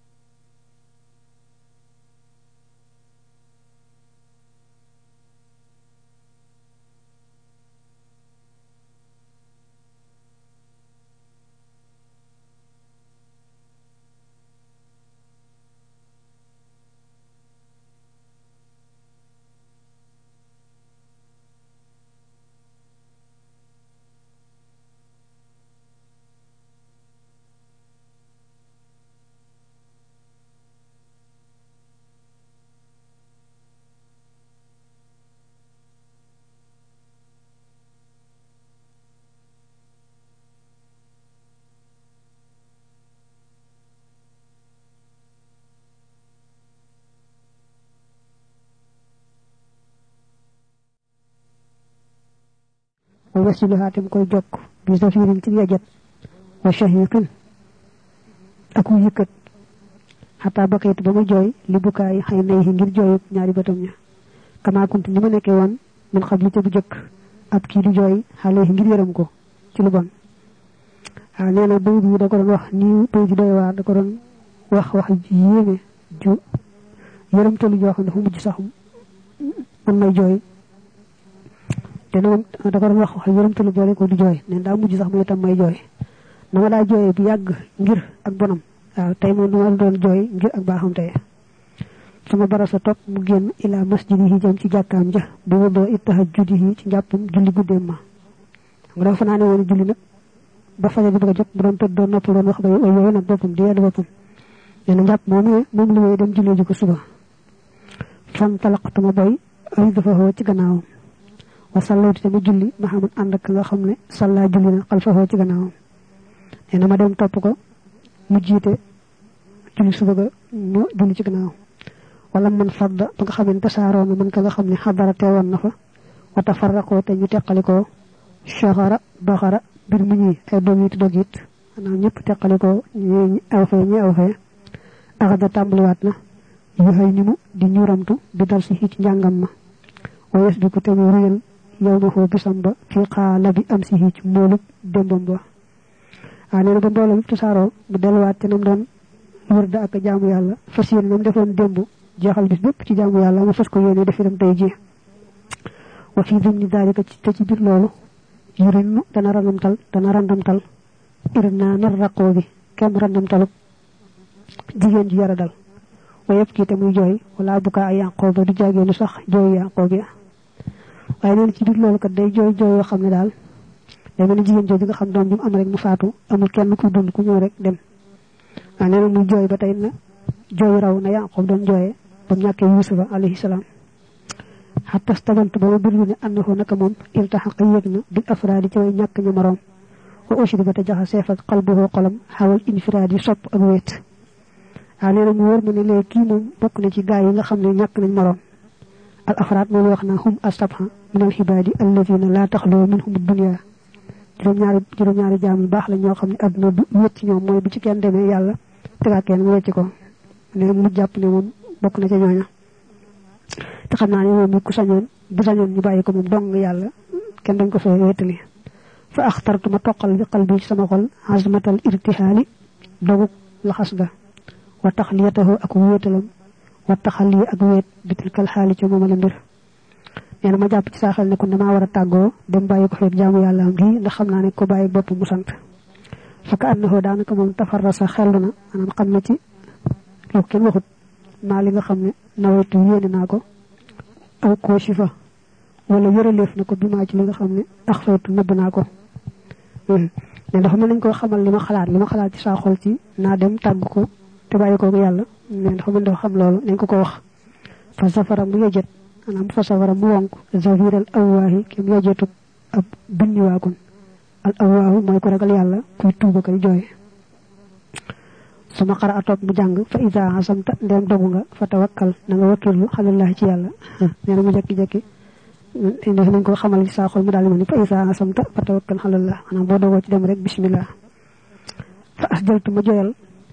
wasiluha tam koy jokk bi zafirin ci yajat wa shahiqin aku yëkkat xataa bakaytu ba mu jooy li bukaay xëy nay ngir jooyub ñaari bëtam ña kama kuntu ni ma nekkee woon min xam li ca bu jëkk ab kii di jooy xale ngir yërëm ko ci lu bon waaw nee na bayit yi da ko doon wax nii bayit yi doy waar da ko doon wax wax ji yéeme ju yërëmtalu joo xam ne dafa mujj sax man may jooy te noonu da ko doon wax wax yërëmtalu boole ko di jooy ne daa mujj sax mu itam may jooy na ma daa jooyee bu yàgg ngir ak bonam waaw tey moom dama doon jooy ngir ak baaxam tey sama barasa topp mu génn ila masjidihi jëm ci jàkkaam ja bi wudoo ittahajjudihi ci njàppam julli guddeem ma nga dafa fanaane woon julli nag ba fajar bi bëgg a jot bu doon tëdd doon noppal doon wax ba yooyu nag boppam di yeddu boppam nee na njàpp moom moom li may dem julli ji ko suba fan talaqtuma boy ay dafa xoo ci gannaawam wa sallawti tamit julli Muhammad ànd ak nga xam ne salla julli na xalfahoo ci gannaawam nee na ma dem topp ko mu jiite julli suba ga ñu julli ci gannaaw wala man fadda ba nga xam ne tasaaroo na man ka nga xam ne xadara teewoon na fa wa tafarraqoo te ñu teqalikoo shahara baxara bir mu ñi ay doom yi dog it maanaam ñëpp teqalikoo ñi aw fee ñi aw fee axada tàmbaliwaat na yu xëy ni mu di ñuuramtu bi dal si ci njàngam ma wayes bi ko te mu ruyal yow ma foo bisam ba fii xaala bi am si ci moolub démbam ba waaw nee na ba mbooloo tasaaroo mu delluwaat te nam doon wërda ak jaamu yàlla fas yéene nam defoon démb jeexal bis bépp ci jaamu yàlla mu fas ko yéene def itam tey ji wa fii dimni daalika te ci biir loolu yurinnu dana randamtal dana randamtal irna nar raqoo bi kem randamtalub jigéen ji yara dal wa yëpp kii te muy jooy wala bu kaa ay yànqoo ba du jaageenu sax jooy yànqoo bi waaye nee na ci biir loolu kat day jooy jooy yoo xam ne daal day mel ni jigéen jooju nga xam doom bi mu am rek mu faatu amul kenn ku dund ku ñëw rek dem waaye nee na muy jooy ba tey na jooy raw na yànqoo doon jooyee ba mu ñàkkee yusufa alayhi salaam xatta stabantu ba ma bir ne ànd ko naka moom iltaxaq yëg na bil afraadi ci way ñàkk ñu moroom wa ushri ba te jaxa seefak qalbuhu xolam xawal infiraadi sopp ak wéet waaw nee na mu wóor mu ne léegi kii moom bokk na ci gaa yi nga xam ne ñàkk nañ moroom al afraad moom wax na hum astabha min al xibaadi alladina laa taxloo minhum dunya juróom-ñaari juróom-ñaari jaam yu baax la ñoo xam ne adduna du wét ci ñoom mooy bu ci kenn demee yàlla tegaa kenn mu wecc ko ne mu jàpp ne moom bokk na ca ñooña te xam naa ne moom mi ku sañoon bu sañoon ñu bàyyi ko moom dong yàlla kenn dañ ko fee wéttali fa axtartu ma toqal bi qalbi ci sama xol azmatal irtihaali dogu laxas ga wa taxliyatahu ak wéetalam wa taxali ak wéet bi tilkal xaali ca moom la mbir nee na ma jàpp ci saa xel ne kon damaa war a tàggoo dem bàyyi ko feeg jaamu yàlla am gi ndax xam naa ne ko bàyyi bopp mu sant fakka annahu daanaka moom tafarrasa xellu na maanaam xam na ci lu kenn waxut maa li nga xam ne nawaytu yéene naa ko aw koo shifa wala yëraleef na ko bi maa ci li nga xam ne ax faytu nëbb naa ko ne dafa mel nañ ko xamal li ma xalaat li ma xalaat ci saa xol ci naa dem tàgg ko te bàyyi ko yàlla ne dafa mel dafa xam loolu nañ ko ko wax fa safara mu yejet maanaam fa safara mu wonk zaviral awwaahi kim yejetu ab binniwaakun al awwaahu mooy ko ragal yàlla kuy tuuba kay jooy suma xara a toog mu jàng fa isa asamta ndem dogu nga fa tawakkal na nga wakkirlu xalallahi ci yàlla nee na mu jekki-jekki def nañ ko xamal ci saa xol mu daal di ma ni fa isa asamta fa tawakkal xalallah maanaam boo dogoo ci dem rek bismillah fa asjaltu ma joyal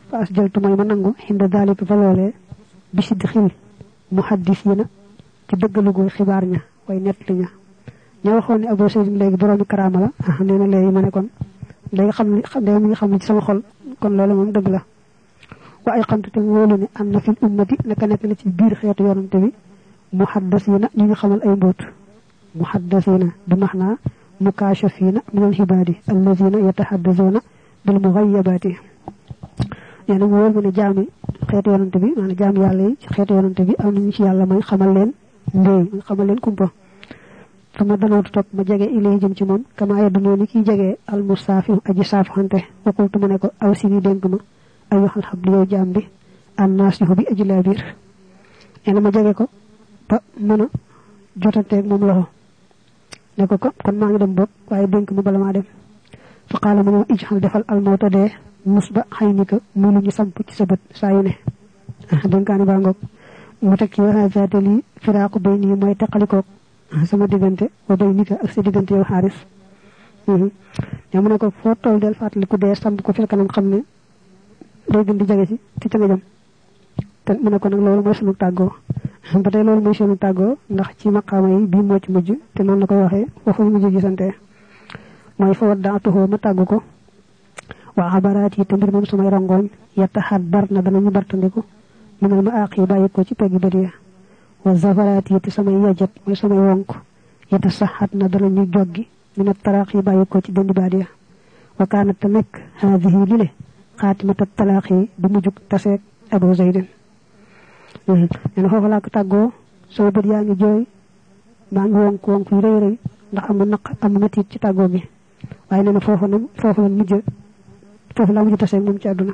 fa asjaltu mooy ma nangu xinda daalika fa loolee bi sidxil muhaddisina ci dëggalugu xibaar ña way nettali ña ña waxoon ne Abu Sayd léegi boroomi karaama la ah nee na léegi ma ne kon léegi xam ne xam ne mi ngi xam ne ci sama xol kon loolu moom dëgg la wa ay xamtu te wóolu ne am na fil ummati naka nekk na ci biir xeetu yoonante bi muhaddasina ñu ñu xamal ay mbóot muhaddasina bi maxnaa mukaashafina min alxibaadi allazina yatahaddasuna bil mughayyabaati nee na mu wóor ma ne jaami xeetu yoonante bi maanaam jaami yàlla yi ci xeetu yoonante bi am nañu ci yàlla may xamal leen ndéy xamal leen kumpa sama danootu topp ma jege ilay jëm ci moom kama yeddu noonu kiy jege al musaafi aji saafante waqultu ma ne ko aw si ni dénk ma ayyuhal habli yow jaam bi an naasihu bi aji laa biir nee na ma jege ko ba mën a jotanteeg moom loxo ne ko kon maa ngi dem bopp waaye dénk ma bala maa dem fa qaala mu ne ma ijxal defal almawta dee mus ba xay ni ko mu lu ñu samp ci sa bët saa yu ne dénkaani baa ngoog mu teg ci waxaate lii firaaqu bay nii mooy teqalikoog sama diggante wa bay nika ak sa diggante yow xaaris ñoo mu ne ko foo toll del fàttaliku dee samp ko fil kanam xam ne day gën di jege si te ca nga jëm te mu ne ko nag loolu mooy sunu tàggoo ba tey loolu mooy sunu tàggoo ndax ci maqaama yi bii moo ci mujj te noonu la koy waxee waxu mujj gisante mooy fa waddaatuhoo ma tàggu ko waa xabaraat yi te mbir moom samay rongooñ yettaxaat bar na danañu bartandiku mënal ma aaq yi bàyyi ko ci peggi bët ya wa zafaraat yi te samay yajat mooy samay wonk yetta saxaat na danañu joggi mina taraax yi bàyyi ko ci dëndi baat ya wa kaanat te nekk haadihi lile xaatimata talaax yi du mujjug taseeg Abu Zaydin nee na foofu laa ko tàggoo sama bët yaa ngi jooy maa ngi wonk wonk yu rëy rëy ndax am naq am na tiit ci tàggoo gi waaye nee na foofu na foofu la mujj foofu laa mujj taseeg moom ci àdduna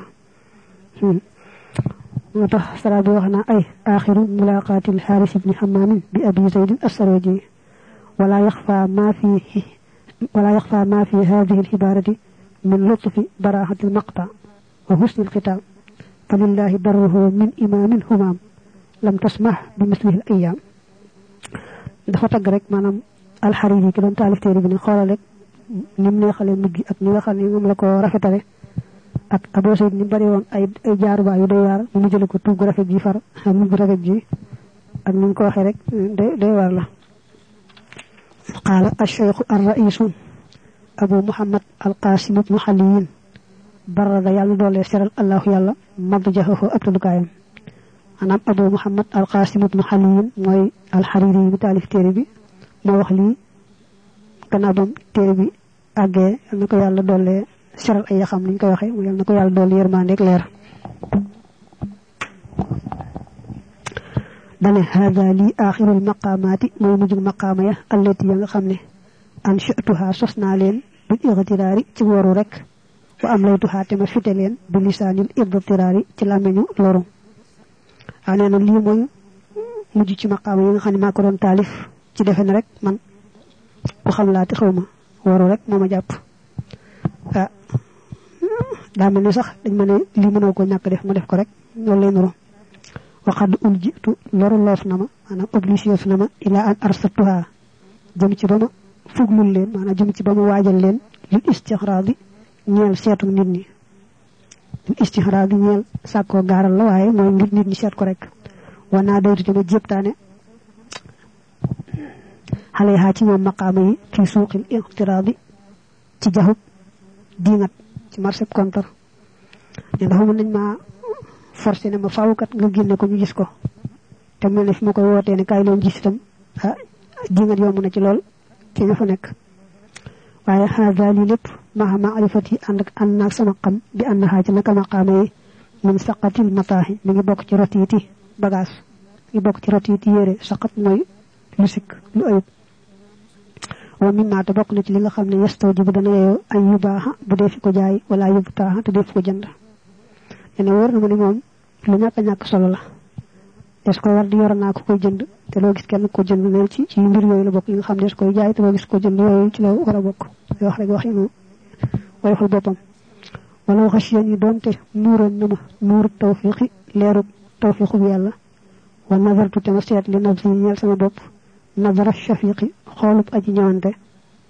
moo tax sara bi wax naa ay aaxiru mulaqaatil xaaris ibni xamaamin bi abi zaydin assaroji wala yaxfa maa fi wala yaxfa maa fi hadihi alxibaarati min lutfi baraaxati almaqta wa husni alxitaam fa lillahi darruhu min imaamin humaam lam tasmah bi mislihi al ayaam dafa tagg rek maanaam alxariri ki doon taalif téere bi ne xoolal rek ni mu neexalee mujj ak ni nga xam ne moom la ko rafetale ak Abu Sayd ni bari woon ay ay jaarubaay yu doy waar mu jële ko tuug gu rafet ji far ak mujj gu rafet ji ak ni nga ko waxee rek day doy waar la qaala acheikhu arraisu abu muhammad alqasim ibnu xaliyin barada yàlla doole seral allahu yàlla madjahahu ab tëddukaayam maanaam abu muhammad alqasim ibnu xaliyin mooy alxariri yi bi taalif téere bi moo wax lii gannaaw bam téere bi àggee yal na ko yàlla doole seral ay yaxam ni ñu koy waxee mu yal na ko yàlla doole yërmande ak leer dane hada lii aaxirul maqaamaati mooy mujjug maqaama ya allati ya nga xam ne anshatuha sos naa leen bil igtiraari ci waru rek wa am laytuha te ma fite leen bi lisaanil idtiraari ci làmmeñu loru waaw nee na lii mooy mujj ci maqaama yi nga xam ne maa ko doon taalif ci defe ne rek man ku xam laa te xaw ma waru rek moo ma jàpp ah daa mel ni sax dañ ma ne lii mënoo ko ñàkk def ma def ko rek loolu lay nuru waxad ul jitu loru loof na ma maanaam obligé na ma ilaa an arsatuha jëm ci ba ma fuglul leen maanaam jëm ci ba ma waajal leen lil istixraadi ñeel seetu nit ñi lil istixraadi ñeel sàkkoo gaaral la waaye mooy ngir nit ñi seet ko rek wanaa daytu te ma jéptaane xale yaa ci ñoom maqaama yi fii suuqil ixtiraadi ci jaxub diingat ci marché kontar ne dafa mën nañ ma forcé ne ma fawkat nga génne ko ñu gis ko te mel ne fi ma koy wootee ne kaay leen gis itam ah diingat yomb na ci lool ci ña fa nekk waaye xaasa lii lépp maa maarifati ànd ak ànd naag sama xam bi ànd xaa ci naka maqaama yi min saqatil mataaxi mi ngi bokk ci rotiiti bagage mi ngi bokk ci rotiiti yére saqat mooy lu sikk lu ayub wa mi maata bokk na ci li nga xam ne yestaw ji bu dana yeyoo añ yu baaxa bu dee fi ko jaay wala yóbbu taaxa te dee fi ko jënd ne wóor na ma ne moom lu ñàkk a ñàkk solo la des koy war di yor naa ko koy jënd te loo gis kenn ko jënd ne ci ci mbir yooyu la bokk yi nga xam ne des koy jaay te loo gis ko jënd yooyu ci la war a bokk day wax rek wax yi mu woyofal boppam wala waxas yéen yi doonte nuuroon na ma nuuru tawfiqi leeru tawfiqu bi yàlla wa nazartu te ma seet li nafsi ñeel sama bopp nazara shafiqi xoolub aji ñëwante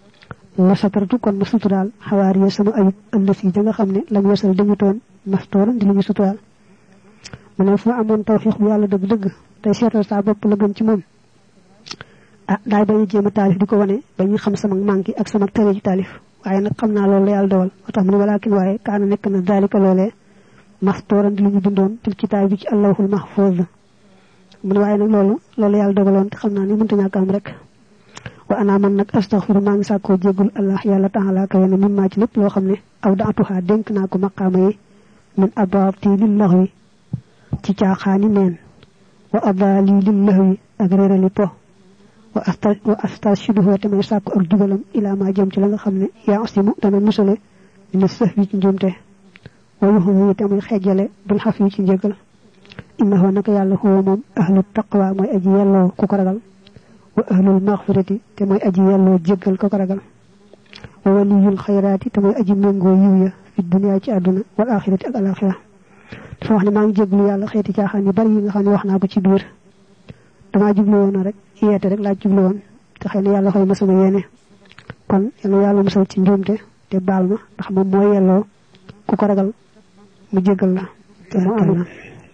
la satartu kon ma sutural xawaariya sama ayib ëllësi ja nga xam ne lam yasal demutoon mastooran di lu ñu sutural mu ne fu ma amoon tawfiq bu yàlla dëgg-dëgg tey seetal saa bopp la gën ci moom ah daay bañu jéem a taalif di ko wane ba ñu xam sama manki ak sama tëre ci taalif waaye nag xam naa loolu la yàlla dogal moo tax mu ne walaakin waaye kaana nekk na daalika loolee mastooran di lu ñu bindoon til kitaab bi ci allahul mahfuz mu ne waaye nag loolu loolu yàlla dogaloon te xam naa ni mënta ñàkk am rek wa ana man nag astaghfiru maa ngi sàkkoo jéggul allah yàlla taala kawe ne min maa ci lépp loo xam ne aw daatuhaa dénk naa ko maqaama yi min abaati lillahi ci caaxaani neen wa adali lillahi ak réerali po wa asta wa astashiduhu te may sàkku ak jubalam ila ma jëm ci la nga xam ne yaa asimu dana musale dina sëf yi ci njumte wa yuxu te muy xejjale bil xaf yi ci njëgal innahu naka yàlla huwa moom ahlu taqwa mooy aji yelloo ku ko ragal wa ahlul maghfirati te mooy aji yelloo jéggal ko ko ragal wa waliyul xayraati te mooy aji méngoo yiw ya fi dunya ci àdduna wal axirati ak alaxira dafa wax ne maa ngi jéglu yàlla xeeti caaxaan yu bari yi nga xam ne wax naa ko ci biir damaa jublu woon rek yeete rek laa jublu woon te xëy na yàlla xëy ma sama yéene kon yàlla yàlla musal ci njuumte te baal ma ndax moom mooy yelloo ku ko ragal mu jéggal la tabarkalla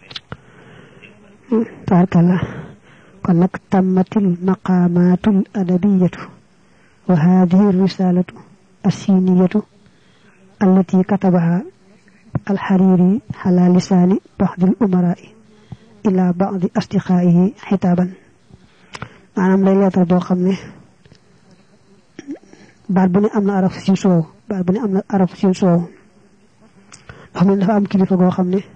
tabarkalla kon nag tammatil maqamatul adabiyatu wa hadhihi risalatu as-siniyatu allati katabaha al-hariri ala lisani ba'd al-umara'i ila ba'd asdiqaihi hitaban manam lay lettre bo xamne baat bu ne am na araf ci soow baat bu ne am na araf ci soow xam dafa am kilifa goo xam ne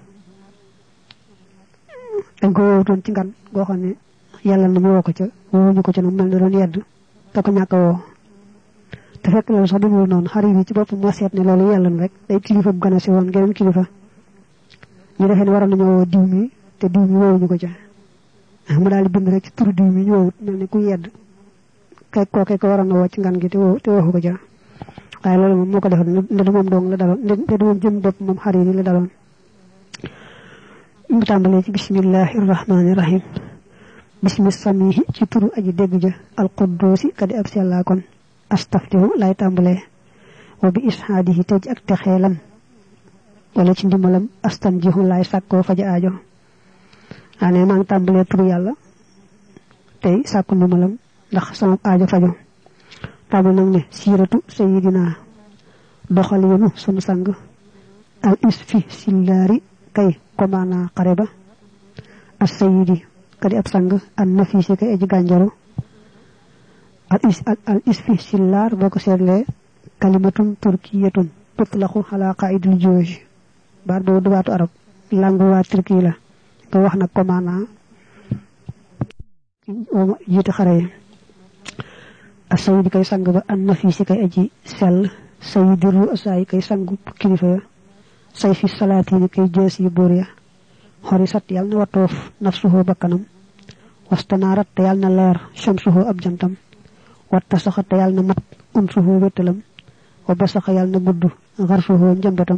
dañ ko wootoon ci ngan goo xam ne yàlla na ñu woo ko ca woowuñu ko ca nag mel na doon yedd te ko ñàkk woo te fekk loolu sax demul noonu xarit yi ci boppam moo seet ne loolu yàlla na rek day kilifa bu gën a si woon geneen kilifa ñu defee ne waroon nañoo woo diw mi te diw mi woowuñu ko ca mu daal di bind rek ci turu diw mi ñu woowut mel ne ku yedd kay kookee ko waroon na woo ci ngan gi te woo te waxu ko ca waaye loolu moom moo ko defoon nde du moom dong la daloon nde du moom jëm bopp moom xarit yi la daloon mu tàmbalee ci bismillahi rahmaani rahim bismi samihi ci turu aji dégg ja al quddusi kadi ab sella kon astaftihu lay tàmbalee wa bi ishaadihi tej ak texeelam wala ci ndimbalam astanjihu lay sàkkoo faja aajo ane maa ngi tàmbalee turu yàlla tey sàkku ndimbalam ndax sama aajo fajo tàmbal nag ne siiratu sayidina doxal yenu sunu sang al isfi sillaari kay komaana xare ba as sayidi kadi ab sang an nafisi kay aji gànjaru al is al isfi sillar boko seetle kalimatun turkiyatun tutlaxu ala qaidil jooj baat boobu dubaatu arab langu waa turki la nga wax nag komaana jiite xare yi as sayidi kay sang ba an nafisi kay aji sell sayidiru asayi kay sangu kilifa ya say fi salaatini kay jees yi buur ya xorisat yàlla na watoof nafsuhu bakkanam wastanaarat te yàlla na leer shamsuhu ab jantam watta saxa te yàlla na mat unsuhu wéttalam wa basaxa yàlla na gudd xarsuhu njambatam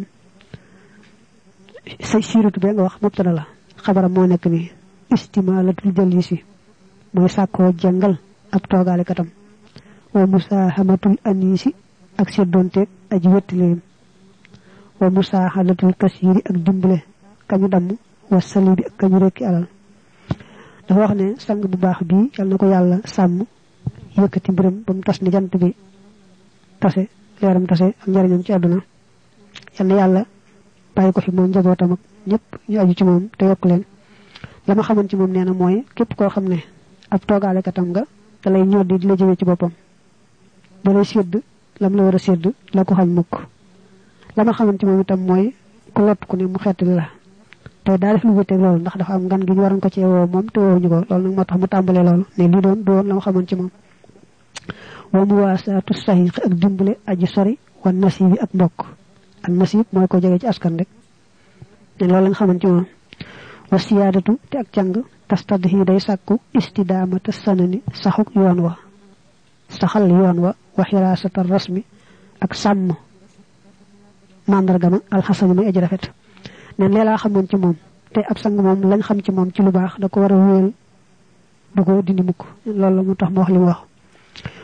say siiratu bee nga wax mubtada la xabaram moo nekk ni istimaalatul jalisi mooy sàkkoo jàngal ab toogaale katam wa musaahamatul anisi ak seddoonteeg aji wéttaleem wa musaahadatul kasiri ak dimbale kañu damm wa salibi ak kañu rekki alal dafa wax ne sang bu baax bi yal na ko yàlla sàmm yëkkati mbiram ba mu tas ni jant bi tase leeram tase ak njariñam ci àdduna yal na yàlla bàyyi ko fi moom njabootam ak ñëpp ñu aju ci moom te yokk leen la ma xamoon ci moom nee na mooy képp koo xam ne ab toogaale katam nga da lay ñor di la jëmee ci boppam da lay sédd lam la war a sédd la ko xañ mukk la ma xamoon ci moom itam mooy ku lot ku ne mu xettali la te daa def lu wute loolu ndax dafa am ngan gi ñu waroon ko cee woo moom te woowuñu ko loolu nag moo tax mu tàmbalee loolu ne li doon doon la ma xamoon ci moom wa muwaasaatu sahiq ak dimbale aji sori wa nasibi ak mbokk ak nasib mooy ko jege ci askan rek ne loolu lañ xamoon ci moom wa siyaadatu te ak càng tastadhi day sàkku istidaamata sanani saxuk yoon wa saxal yoon wa wa xiraasata rasmi ak sàmm mandarga ma alxasani may aji rafet ne leelaa xamoon ci moom te ab sang moom lañ xam ci moom ci lu baax da ko war a wéyal du ko dindi mukk loolu la mu tax ma wax li mu wax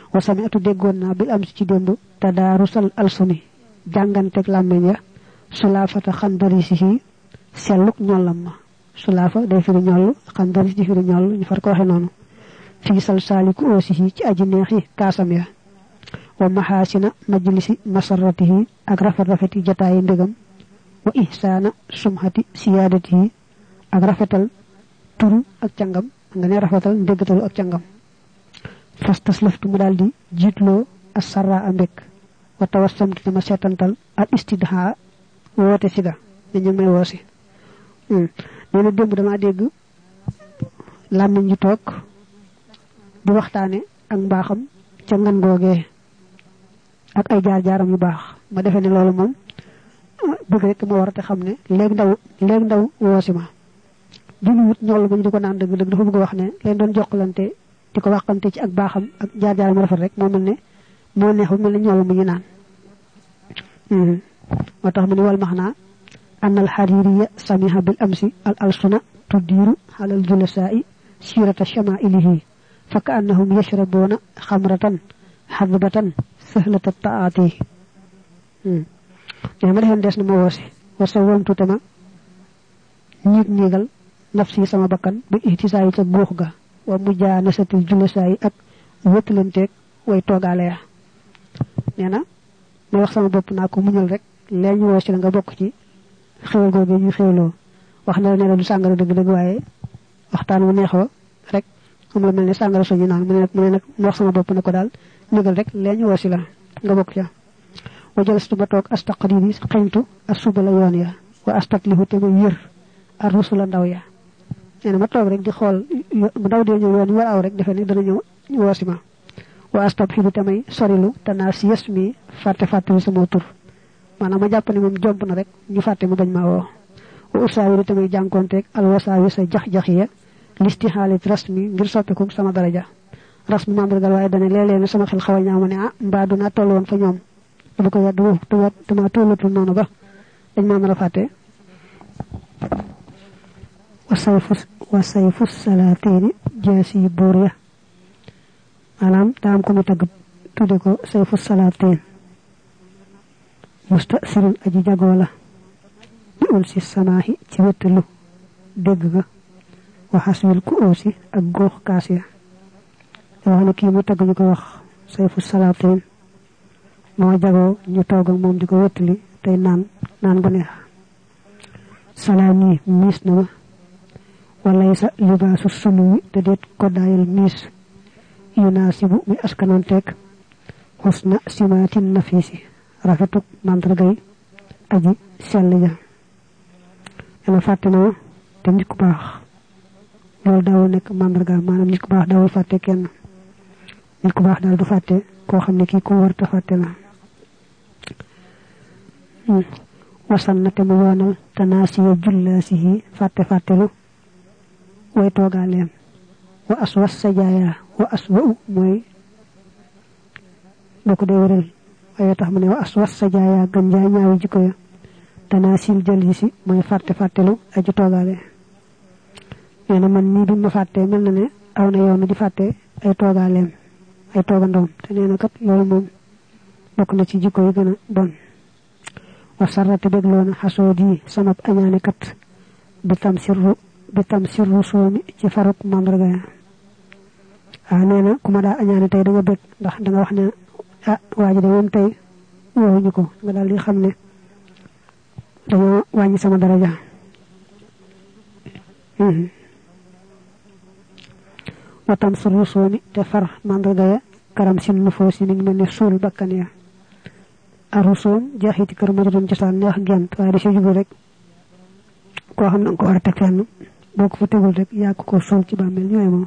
wa sami'tu déggoon naa bil am ci démb tadaarusal alsuni jànganteeg làmmeñ ya sulaafata xandarisihi selluk ñollam ma sulaafa day firi ñoll xandaris di firi ñoll ñu far ko waxe noonu fii sal saaliku oosihi ci aji neexi kaasam ya wa maxaasina majlisi masarratihi ak rafet rafeti jataayi mbégam wa ihsaana sumhati siyaadatihi ak rafetal turu ak cangam nga ne rafetal ndéggatalu ak cangam fastaslaftu mu daldi jiitloo as-sarra a mbékk wa tawassamtu dama seetantal al istidha woote siga ne ñu may woosi nee na démb dama dégg làmmiñ ji toog di waxtaane ak mbaaxam ca ngan googee ak ay jaar-jaaram yu baax ma defee ne loolu moom bëgg rek ma war a te xam ne léegi ndaw léegi ndaw woosi ma duñu wut ñoll ba ñu di ko naan dëgg dëgg dafa bëgg wax ne leen doon jokkalante di ko waxante ci ak baaxam ak jaar-jaaram rafet rek moo mel ne moo neex bu mel ne ñoll mu ñu naan moo tax mu ne wal max naa an al xaririya samiha bil amsi al alsuna tuddiiru alal julasaa'i siirata shamaa'ilihi fa ka annahum yashrabuuna xamratan xadbatan sahlata taati ne ma defoon des na ma woosi wa sa wontu tama ñiig ñiigal nafsi sama bakkan bi ihtisaayi ca buux ga wa mujaanasatil julasaa'i ak wëttalanteeg way toogaale ya nee na may wax sama bopp naa ko muñal rek lee ñu woo si la nga bokk ci xewal googu ñu xewloo wax na la ne la du sàngara dëgg-dëgg waaye waxtaan wu neex wa rek moom la mel ne sàngara soñu naan mu ne nag mu ne nag mu wax sama bopp ne ko daal ñëgal rek lee ñu woo si la nga bokk ca wa jalastu ba toog astaqdiri xeñtu asuba la yoon ya wa astatlihu te ma yër ar rusula ndaw ya nee na ma toog rek di xool bu ndaw dee ñëw yoon ñu war aw rek defe ne dana ñëw woo si ma wa astabxidu tamay sorilu tanaa si yes mi fàtte fàtte bi sama tur maanaam ma jàpp ne moom jomp na rek ñu fàtte mu bañ maa woo wa usaawiru tamay jànkoonteeg alwasaawi sa jax-jax ya listi xaalit rasmi ngir soppiku sama daraja rasmi mandargal waaye dane léeg-léeg sama xel xaw a ñaaw ma ne ah mbaa du naa toll woon fa ñoom dama ko yàdd woo dama tollatul noonu ba dañ maa mën a fàtte wa sayfu wa sayfu salaatini jaasi buur ya maanaam daa am ko mu tagg tudde ko sayfu salaatin mustasirun aji jagoo la bi ul si samaahi ci wettalu dégg ga waxaswil ku oosi ak góox kaas ya da wax ne kii mu tagg ñu ko wax sayfu salaatin moo jagoo ñu toog ak moom di ko wettali tey naan naan gu neex salaam yi miis na ma walay sa libaasu sunu wi te deet koddaayal miis yunaasibu mi askananteeg xusna simaatin nafiisi rafetuk mandargay aji sell ja yana fàtte na te nit ku baax loolu daawul nekk mandarga maanaam nit ku baax daawul fàtte kenn nit ku baax daal du fàtte koo xam ne kii ko warta fàtte la wasan na te mu yoonal tanaasiya jullaasihi fàtte fàttelu way toogaaleem wa aswas sajaaya wa aswa'u mooy boo ko dee wëral waaye tax mu ne wa aswas sajaaya gën jaay ñaawi jikko ya tanaasil jalisi mooy fàtte fàttelu aju toogaale nee na man nii bi ma fàttee mel na ne aw na yoonu di fàtte ay toogaaleem ay toogandoom te nee na kat loolu moom bokk na ci jikko yi gën a bon wa sarrate bégloona xasoo di samab añaane kat bi tam sirru bi tam sirru soomi ci faruk mandarga ya ah nee na ku ma daa añaane tey da nga bég ndax da nga wax ne ah waa ji de moom tey woowuñu ko nga daal di xam ne dañoo wàññi sama daraja wa tam sirru soomi te far mandarga ya karam sin nufoo si mi ngi mel ne suul bakkan ya arusoom jeexiti kër ma doon cosaan neex gent waaye da si jublu rek koo xam na nga ko war a teg fenn boo ko fa tegul rek yaa ko ko suul ci bàmmeel ñooy moom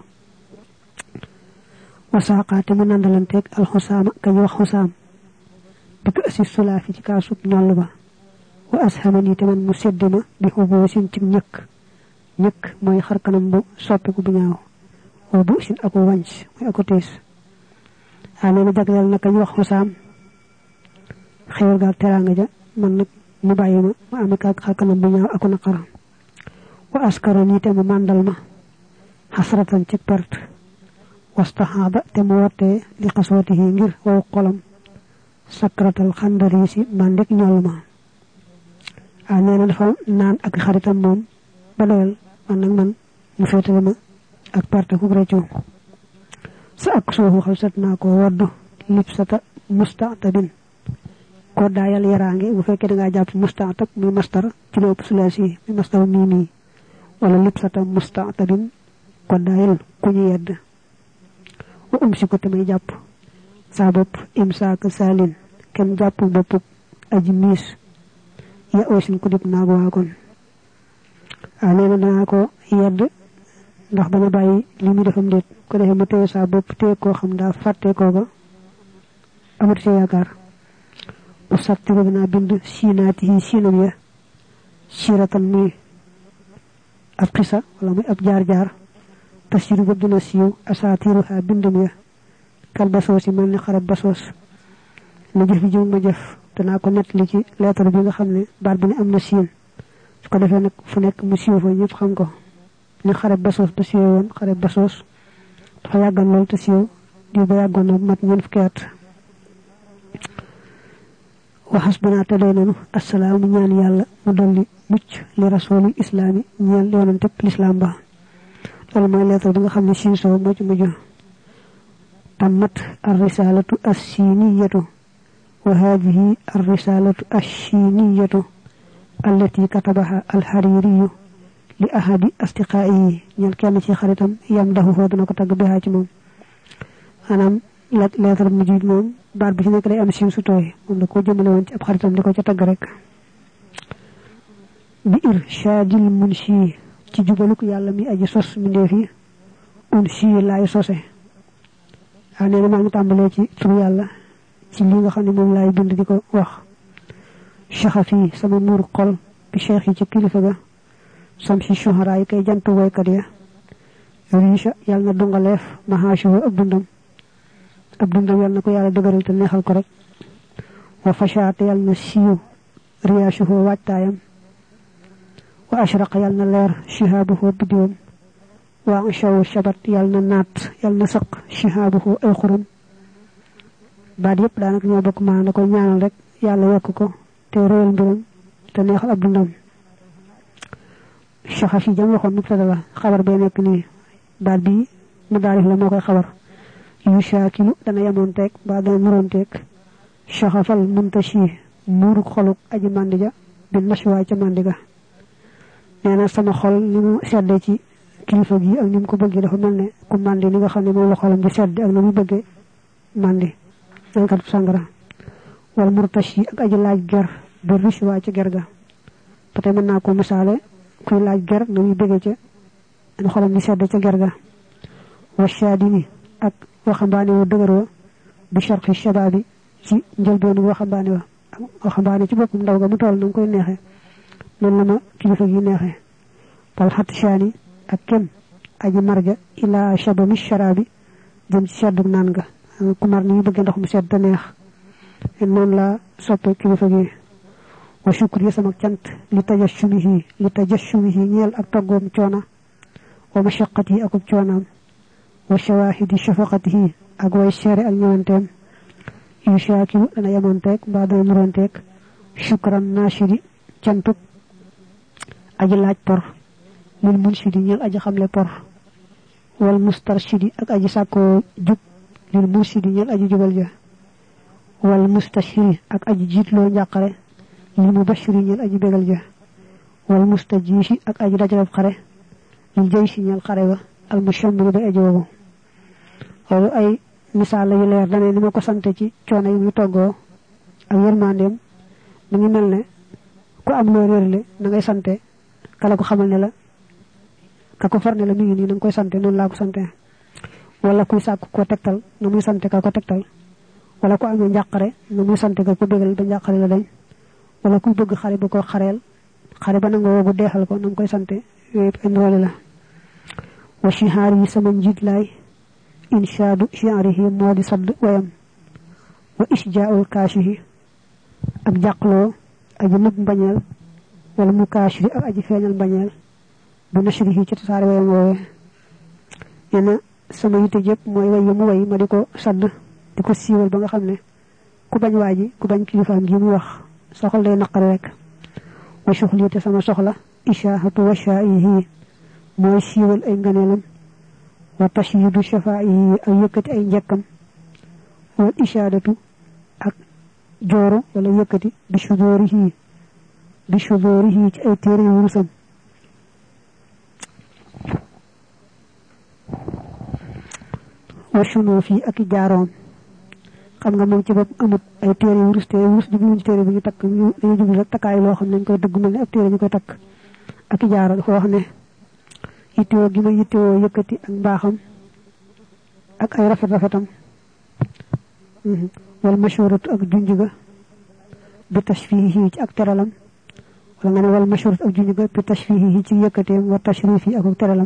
wasaaqaate mu nandalanteeg alxusaama kañ wax xusaam bi ko asi sulaafi ci kaasub ñoll ba wa ashamani te man mu sedd ma bi xuboo sin ci ñëkk ñëkk mooy xar kanam bu soppiku bu ñaaw wa bu sin ako wànc mooy ako tiis waa nee na jagleel na kañ wax xusaam xewal gaal teraanga ja man nag mu bàyyi ma ma amee kaak xar kanam bu ñaaw aku naqara wa askara nii te mu màndal ma xasratan ci perte wastahada te mu wote li qaswatihi ngir waw xolam sakratal khandarisi mandek ñolma a neena dafa naan ak xaritam mom ba doyal man nak man mu féetale ma ak parte ku réccu sa ak soohu xalsat naa ko waddu lipsata musta'tabin ko dayal yarange bu fekke da nga japp musta'tab muy mastar ci lo sulasi muy mastar mimi wala lipsata musta'tabin ko dayal ku ñu yedd wa umsi ko tamay japp sa bop imsak salin kem japp bop aji mis ya osin ko dip nago wakon alena dana ko yedd ndax dama bayyi limi defam det ko defé ma téy sa bop té ko xam da faté ko ba amut ci yakar usatti bina bind sinati sinam ya siratan mi ab qissa wala muy ab jaar jaar tasiru bu dina siw asatiruha bindum ya kal basos melni xarab basos ni jëf ji ma jëf dana ko net li ci lettre bi nga xamne bar bi ni amna sin su ko defé nak fu nek mu siw fa ñepp xam ko ni xarab basos te siw won xarab basos dafa yagal lol te siw di ba yagon mat ñen fukki at wa hasbuna tadayna assalamu ñaan yalla mu dolli mucc li rasulul islami ñeel yonante l'islam ba lol moy lettre bi nga xamne sin so mo ci mujju tammat ar-risalatu as-siniyatu wa hadhihi ar-risalatu ash-shiniyatu allati katabaha al-hariri li ahadi asdiqai ñeel kenn ci xaritam yamdahu ho dana ko tag biha ci mom anam lettre mu jitt mom bar bi ci nek day am sin su toy mom da ko jëmele won ci ab xaritam diko ci tag rek bi irshadil munshi ci jubaluk yalla mi aji sos mi ndefi un shi lay sosé ane ma ngi tambalé ci tur yalla ci li nga xamni mom lay bind diko wax shahafi sama mur xol bi cheikh ci kilifa ga sam ci shuhara yi kay jantu way kat ya risha yalla na dungalef mahashu ak dundam ak dundam yalla nako yalla deugaral te neexal ko rek wa fashat yalla na siyu riyashuhu wattayam wa ashraqa yalla na leer shihabuhu bidiyum wa ashaw shabat yalla na nat yalla na saq shihabuhu ay khurum baat yépp daanaka ñoo bokk maa na ko ñaanal rek yàlla yokk ko te réel mbiram te neexal ab dundam shaxafi jam waxoon mubtada la xabar bee nekk nii baat bi mu daarif la moo koy xabar yu shaakilu dana yamoon teeg ba dana muroon teeg shaxafal muntashi muuruk xoluk aji màndija bi nashwaay ca màndiga nee na sama xol ni mu seddee ci kilifa gi ak ni mu ko bëggee dafa mel ne ku màndi ni nga xam ne moom la xolam di sedd ak na mu bëggee màndi kat sangara wal murtashi ak aji laaj ger bi rishwa ci gerga patay mën naa ko misaale kuy laaj ger na muy bëggee ca an xolam di sedd ca gerga wa shadini ak waxambaane wu dëgër wa bi sharqi shababi ci njëlbeenu waxambaane wa waxambaane ci boppam ndaw ga mu toll na koy neexe noonu la ma kilifa gi neexe pal xatshani ak kem aji marja ila shabami sharabi jëm ci seddu naan ga ku mar ni bëgg ndox mu sedd te neex non la soppe kilifa gi wa shukri sama cant li tajashumihi li tajashumihi ñeel ak toggoom coona wa mashaqqati ak coonaam wa shawahidi shafaqatihi ak way sere ak ñëwanteem yu shakiru dana yamonteek mbaa dana muronteek shukran nashidi cantuk aji laaj por lil munshidi ñeel aji xamle por wal mustarshidi ak aji sàkko jub lil mursidi ñal aji jubal ja wal mustashiri ak aji jiitlo njaqare lil mubashiri ñal aji begal ja wal mustajishi ak aji dajalab xare lil jayshi ñal xare wa al mushammir ba aji wogo lolu ay misal yu leer dane ni ma ko sante ci coono yi mu toggo ak yermandem mu ngi melne ku am lo reerle na ngay sante kala ko xamal ne la ka ko farne la mi ngi ni nang koy sante non la ko sante wala kuy sakku ko tektal na muy sante ka ko tektal wala ko amé njaqare na muy sante ka ko begal ba njaqare la dañ wala kuy bëgg xare ba ko xareel xare ba nga wogu deexal ko nang koy sante yépp ndolé la wa shihari sama njit lay inshadu shi'arihi modi sadd wayam wa ishja'ul kashihi ak jaqlo aji nub mbagnel wala mukashiri ak aji feñal mbagnel bu nashrihi ci tassare wayam wowe yana sama yitte jëpp mooy way mu way ma di ko sadd di ko siiwal ba nga xam ne ku bañ waaji ku bañ kilifaam gi mu wax soxal day naqari rek wa shuxliyate sama soxla ishaahatu washaa'ihi mooy siiwal ay nganeelam wa tashyidu shafaa'ihi ak yëkkati ay njekkam wal ishaadatu ak jooro wala yëkkati bi shudoorihi bi shudoorihi ci ay téere wurusam wa shunuufi ak i jaaroom xam nga moom ci bopp amut ay téere wurus téere wurus jubluñ ci téere bi ñu takk ñu dañu jublu rek takkaay loo xam ne dañ koy dëgg mel ne ab téere ñu koy takk ak i jaaro dafa wax ne yittewoo gi ma yittewoo yëkkati ak mbaaxam ak ay rafet rafetam wal mashuratu ak junj ga bi tashfihi ci ak teralam wala nga ne wal mashuratu ak junj ga bi tashfihi ci yëkkateem wa tashrifi ak teralam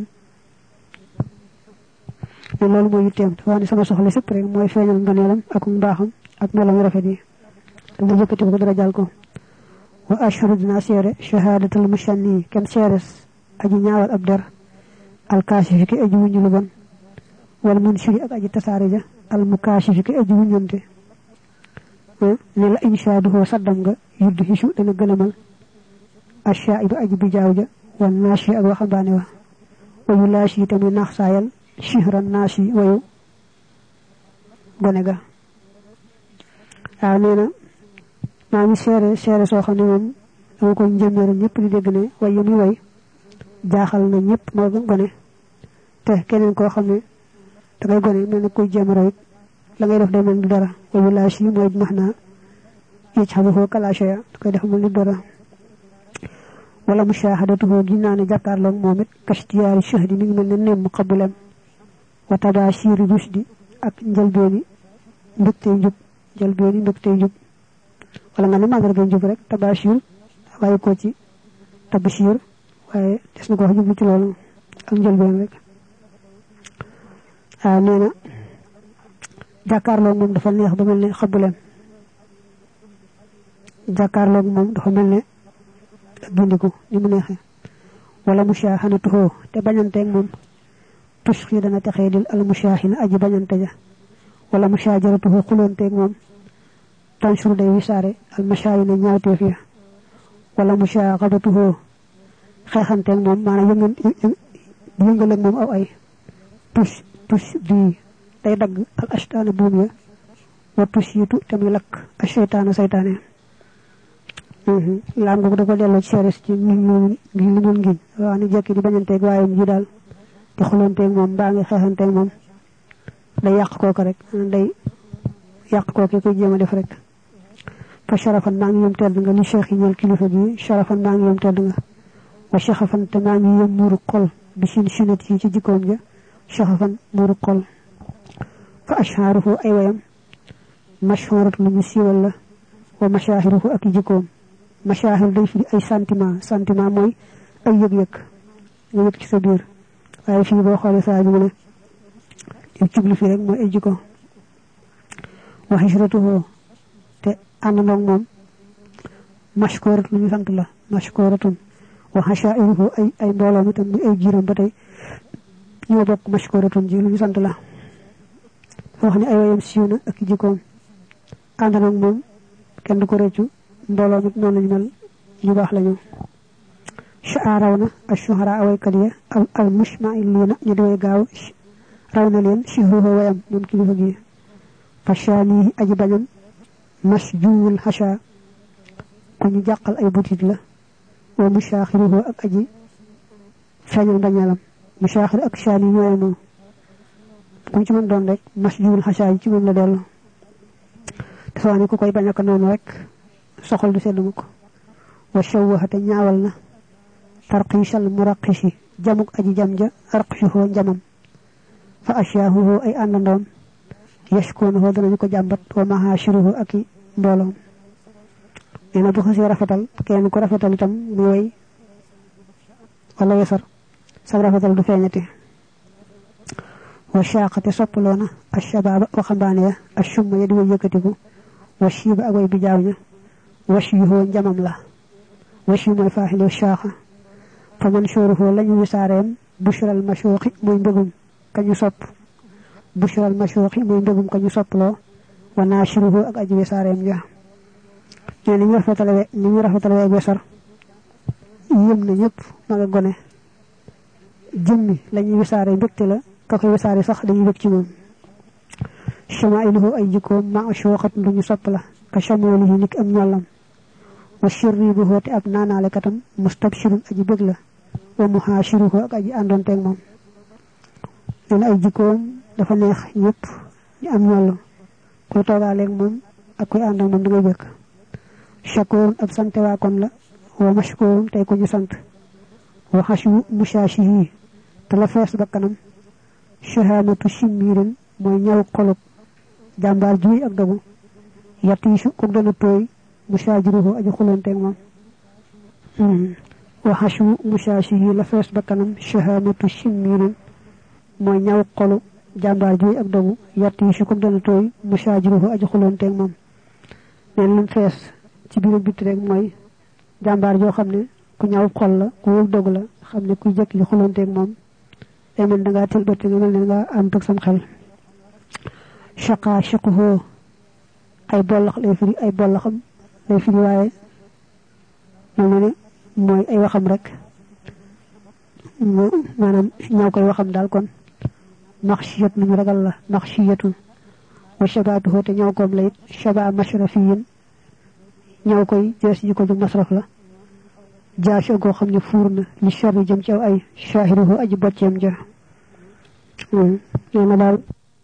ne loolu mooy yitteem dafa wax ne sama soxla sépp rek mooy feeñal nganeelam ak mbaaxam ak melam rafet yi nga yëkkati ko dara jàll ko wa ashhadu dinaa seere shahadatal mushanni kenn seeres aji ñaawal ab der alkaashifi ki aji wuñu lu bon wal munshiri ak aji tasaare ja al mukaashifi ki aji wuñante ne la inshaaduhu saddam nga yuddu hisu dana gëlëmal ashaibu aji bijaaw ja wan naashi ak waxambaane wa wayu laashi tamit naax saayal shihran naashi wayu gone ga waaw nee na maa ngi seere seere soo xam ne moom dama ko njëmmeeru ñëpp di dégg ne way yu muy way jaaxal na ñëpp moo gone te keneen koo xam ne dangay gone mel ne kuy jéem a roy la ngay def day mel ni dara wayu laashi mooy max naa yëj xamu foo kalaashaya da koy def mel ni dara wala mushahadatuhu gi naa ne jàkkaarloog moom it kashtiyaari shahdi mi ngi mel ne nemm xabulem wa tabashiri rushdi ak njëlbeeni mbégtey njub njëlbeeni mbégtey njub wala nga ne màndarga njub rek tabashir waaye ko ci tabashir waaye des na ko wax jublu ci loolu ak njëlbeen rek waaw nee na jàkkaarloog moom dafa neex ba mel ne xabulem jàkkaarloog moom dafa mel ne gindiku ni mu neexee wala mushaahanatuhu te bañanteeg moom tushki dana texee dil al mushaahina aji bañante ja wala mushaajaratuhu xuloonteeg moom tanshur day wisaare al mashaayina ñaawteef ya wala mushaaxabatuhu xeexanteeg moom maanaam yëngal yëngal ak moom aw ay tush tush bii day dagg al ashtaana buum ya wa tushiitu te muy lakk al sheytaana saytaane laam nga ko da ko delloo ci seeres ci ngiñ moom ngiñ li doon ngiñ wax ni jekki di bañanteeg waaye ji daal di xuloonteeg moom mbaa ngi xeexanteeg moom day yàq kooku rek day yàq kooku koy jéem a def rek fa sharafan maa ngi yom tedd nga li cheikh yi ñeel kilifa gi sharafan maa ngi yom tedd nga wa shaxafan te maa ngi yom muuru xol bi sin sinat yi ci jikkoom ja shaxafan muuru xol fa ashaaruhu ay wayam mashhurat lu ñu siiwal la wa mashaahiruhu ak i jikkoom mashaahir day fi ay sentiment sentiment mooy ay yëg-yëg nga yëg ci sa biir waaye fii boo xoolee saa bi mu ne li jublu fii rek mooy ay jikko wa hijratuhu te àndandoog moom mashkurat lu ñu sant la mashkuratun wa hashairuhu ay ay mbooloom itam muy ay jiiram ba tey ñoo bokk mashkuratun ji lu ñu sant la wax ne ay wayam siiw na ak jikkoom àndandoog moom kenn du ko rëccu mbooloo mit noonu lañu mel ñu baax lañu shaa raw na ashuhara awaykat ya al al mushmailina ñu di way gaaw raw na leen shihruhu wayam moom kilifa gi fashaanihi aji bañam masjuul hasha ku ñu jàqal ay butit la wa mushaaxiruhu ak aji feeñal mbañalam mushaaxir ak shaani ñooy moom ku ci mën doon rek masjuul hasha yi ci moom la dellu dafa wax ne ku koy bañ ak noonu rek soxal du sedd mukk wa shawwahate ñaawal na tarqiishal muraqishi jamuk aji jam ja arqishuhu njamam fa ashyaahuhu ay àndandoom yashkuunahu danañu ko jàmbat wa mahaashiruhu ak i mbooloom nee na bu xasee rafetal kenn ku rafetal itam muy way wala yasar sa rafetal du feeñati wa shaaqate soppaloona ashabaaba waxambaane ya ashumma ya di way yëkkatiku wa shiiba ak way bijaaw ña washyuhu njamam la washyu mooy faaxilu shaaxa fa manshuruhu lañu wisaareem bushral mashuuqi muy mbëggum kañu sopp bushral mashuqi muy ndegum ko ñu sopplo wa nashiruhu ak aji wisareem ja ñene ñu rafetale ni ñu rafetale ak wesar yëm na ñëpp ma nga gone jëmmi lañuy wisaare mbekté la ka koy wisaare sax dañuy bëgg ci moom shamailuhu ay jikko ma shuqat lu ñu sopp la ka shamulihi nik am ñolam wa shirribuhu te ab nanale katam mustabshirun aji bëgg la wa muhashiruhu ak aji andonté ak mom ñene ay jikko dafa neex ñëpp ñu am ñollu ko togalé ak mom ak koy and ak mom da ngay bëgg shakur ab sante wa kon la wa mashkur tay ko ñu sant wa hashu mushashihi tala fess bakanam shahamatu shimirin moy ñaw xolop jambar juy ak dogu yatishu ko dana toy mushajiruhu aji xulonté ak mom wa hashu mushashihi la fess bakanam shahamatu shimirin moy ñaw xolu jambar juy ak dogu yatishu ko dana toy mushajiruhu aji xulonté ak mom len lim fess ci biiru bit rek moy jambar jo xamne ku ñaw xol la ku wul dog la xamne ku jekk li xolonté ak mom ay man da nga tel bët nga mel nga am tok sam xel shaqa shaqhu ay bolax lay firi ay bolaxam lay firi waye mo ne moy ay waxam rek manam ñaw koy waxam dal kon nakhshiyat ñu ragal la nakhshiyatu wa shabatuhu te ñaw kom lay shaba mashrafiyin ñaw koy jess ji ko du masraf la jaasho go xamni furna li sharri jëm ci ay shahiruhu aji boccem ja hmm ñena dal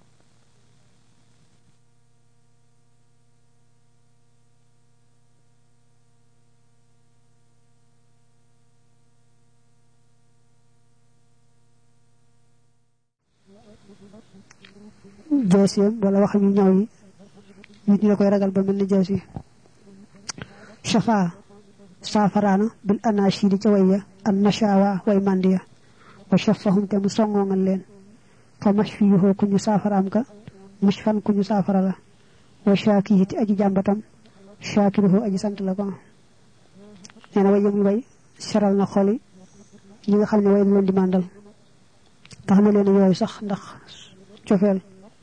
jaasiyam wala wax ñu ñaw yi nit ñi koy ragal ba melni jaasi shafa safarana bil anashidi ci waya an nashawa way mandiya wa shafahum te musongongal len fa mashfiyuhu ku ñu safaram ka mushfan ku ñu safara la wa shakihi ti aji jambatam shakiruhu aji sant la ko neena way yëm way saral na xoli ñi nga xamne way leen di mandal tax na leen yoy sax ndax ciofel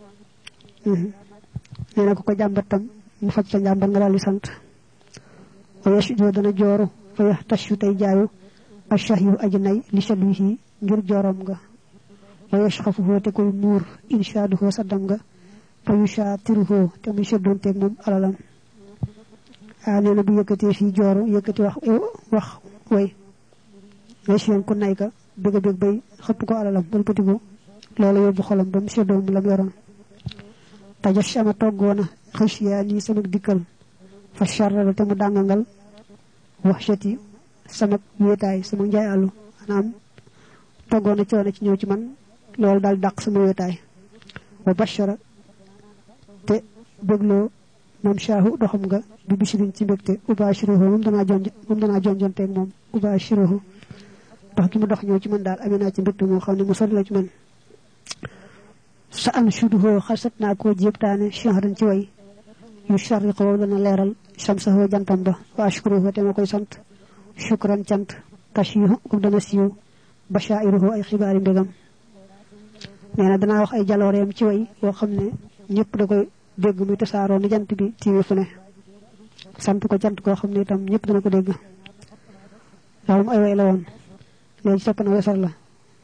neena ko ko jambatam mu faj sa jambar nga dal di sant ويشجو دنا جورو فيحتشو تاي جايو الشهيو اجناي لشبيه غير جورمغا ويشخفه تكوي نور انشاده صدمغا فيشاتره تمي شدونتك موم علالم اني نبي يكتي في جورو يكتي واخ واخ وي ويشين كو نايكا بيغا بيغ باي خپ كو علالم بلبتيكو لولا يوبو خولم بام شدوم لام يورون تجشم توغونا خشياني سمك ديكل fa sharra te mu dangangal wahshati sama wetay sama njay alu anam togona ci wona ci ñew ci man lol dal dak sama wetay wa bashara te beglo mom shahu doxam nga bi bishirin ci mbekté ubashiruhu mom dana jonj mom dana jonjonté ak mom ubashiruhu dox ki mu dox ñew ci man dal amina ci mbekté mo xamni mu sori la ci man sa an shuduhu khasatna ko jeptane shahran ci way يشرق ولنا ليرال شمسه جانتام با واشكره تما كوي سانت شكرا جانت تشيه كو دنا سيو بشائره اي خبار مبغام neena dana wax ay jaloreem ci way yo xamne ñepp da koy dégg muy tassaro ni jant bi tiwi fu ne sant ko jant ko xamne tam ñepp dana ko dégg loolu ay way la won legi sopp na wessar la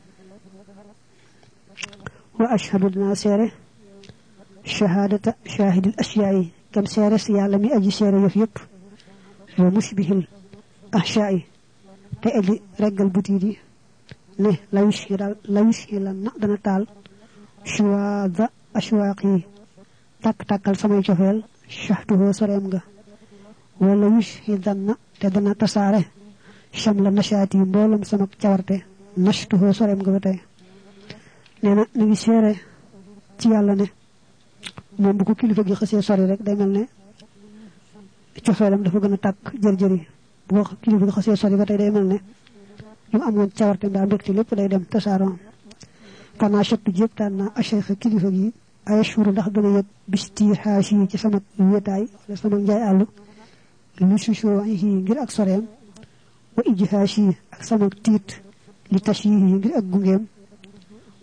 wa ashhadu dana sere shahadata shahid al ashya'i kam sere si yalla mi aji sere yof yep wa mushbihil ahsha'i te aji regal butidi ne la yushira la yushila na dana tal shuwada ashwaqi tak takal samay ciofel shahtuhu sarem nga wala yushidanna te dana tasare shamla nashati mbolam sama ciawarte nashtuhu sarem nga batay neena ni sere ci yalla ne mom bu ko kilifa gi xasse sori rek day melne ciofelam dafa gëna tak jër jëri bu ko kilifa gi xasse sori batay day melne ñu amon ciawarte ba mbekti lepp day dem tassaro kana shatu jeptan na ashaykh kilifa gi ay shuru ndax dana yek bisti hashi ci sama wetay wala sama njay allu lu shushu yi ngir ak sorem wa ijhashi ak sama tit li tashihi ngir ak gungem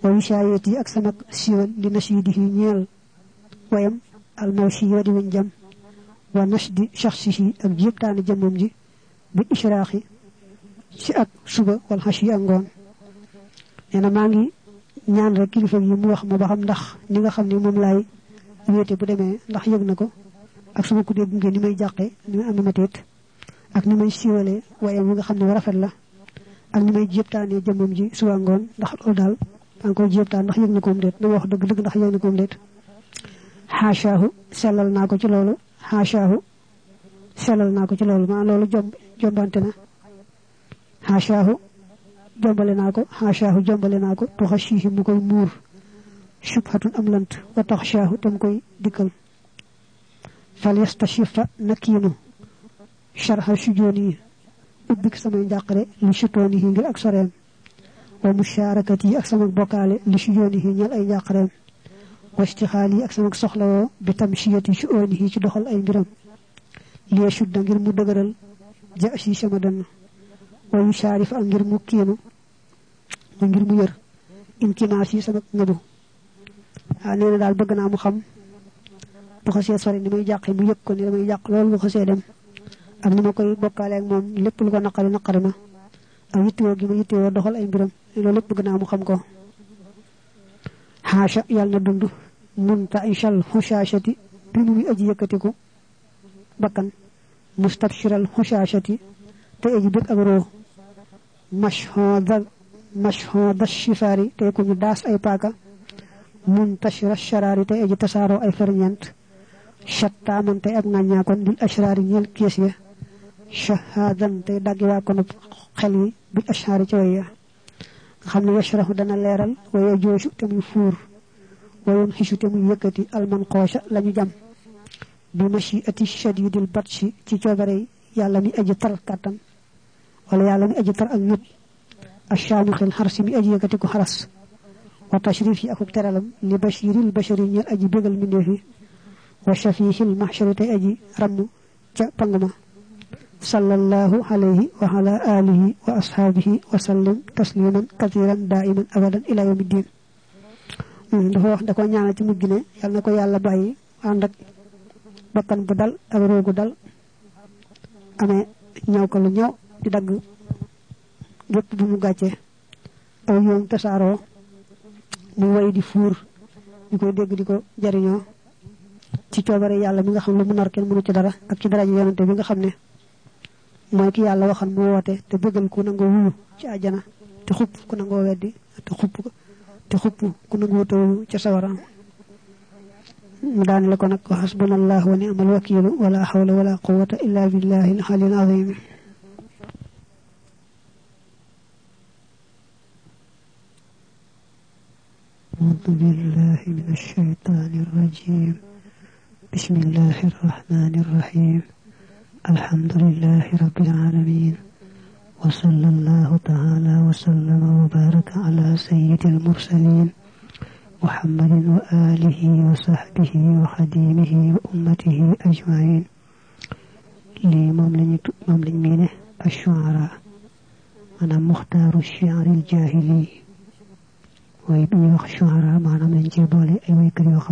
wa wisaayati ak sama siiwal li nasiidihi ñeel wayam almawshi wa di wuñ jam wa nashdi shakhsihi ak jéptaani jëmmam ji bi ishraaxi ci ak suba wal xashi ak ngoon nee na maa ngi ñaan rek kilifa yi mu wax ma ba xam ndax ni nga xam ne moom laay wéete bu demee ndax yëg na ko ak sama ku dee gunge ni may jàqee ni may amee mateet ak ni may siiwalee wayam yi nga xam ne rafet la ak ni may jéptaanee jëmmam ji suba ngoon ndax loolu daal maa ngi koy jéptaan ndax yëg na koom déet na ma wax dëgg dëgg ndax yëg na koom déet xaashaahu sellal naa ko ci loolu xaashaahu sellal naa ko ci loolu maa loolu jomb jombante na xaashaahu jombale naa ko xaashaahu jombale naa ko tuxa siihi mu koy muur subhatun am lant wa taxshaahu te mu koy dikkal fal yastashifa nakiinu sharha sujooni ubbik samay njàqare li sutooni yi ngir ak soreem wa mushaarakat yi ak sama bokkaale li sujooni yi ñeel ay njàqareem wa istixaal yi ak sama soxlawoo bi tamshiyati suooni yi ci doxal ay mbiram li sudda ngir mu dëgëral ja si sama dënn wa yusharif ak ngir mu kiinu ngir mu yër inkimaas yi sama ngëbu waaw nee na daal bëgg naa mu xam bu xasee sori ni may jàqe mu yëg ko ni damay jàq loolu bu xasee dem ak ni ma koy bokkaale ak moom lépp lu ko naqari naqari ma ak yittewoo gi ma yittewoo doxal ay mbiram loolu lépp bëgg naa mu xam ko xaasha yàlla na dund munta inchal xushashati bi mu ngi aji yëkkatiku bakkan mustabshiral xushashati te aji bëgg ak roo mashhoda mashhoda shifaari te ku ñu daas ay paaka muntashira sharaari te aji tasaaroo ay ferñeent shattaaman te ab ŋàññaakon lil ashraari ñeel kees ya shahadan te daggi waa konub xel yi bil ashraari ci way ya nga xam ne yashrahu dana leeral waye joosu te muy fuur wayoon xisu te muy yëkkati alman xoosha lañu jam bi mashiati shadidil batshi ci coobare yàlla mi aji tar kàttan wala yàlla mi aji tar ak ñut ashaamixil xarsi mi aji yëkkati ko xaras wa tashrif yi akuk teralam li bashiril bashari ñeel aji bégal mbindeef yi wa shafihil mahshari tey aji ramm ca pang ma sallallahu alayhi wa ala alihi wa ashaabihi wa sallim tasliman kathiran daiman abadan ila yawmi ddin dafa wax da ko ñaanal ci mujj ne yàlla na ko yàlla bàyyi ànd ak bakkan bu dal ak roogu dal amee ñaw ko lu ñëw di dagg gépp bu mu gàccee aw yoom tasaaroo muy way di fuur ñu koy dégg di ko jariñoo ci coobare yàlla mi nga xam lu mu nar kenn mënu ci dara ak ci daraja yonante bi nga xam ne mooy ki yàlla waxal mu woote te bëggal ku nangoo wuyu ci àjjana te xupp ku nangoo weddi te xupp te xupp ku nangoo taw ca sawara mu daane la ko nag ko hasbunallahu wa ni'mal wakiilu wala hawla wala quwwata illa billahi al-aliyyil azim أعوذ بالله من الشيطان الرجيم بسم الله الرحمن الرحيم الحمد لله رب العالمين وصلى الله تعالى وسلم وبارك على سيد المرسلين محمد وآله وصحبه وخديمه وأمته أجمعين لي مملن مينه الشعراء أنا مختار الشعر الجاهلي way bu wax shuara manam lañ ci bolé ay way kër yo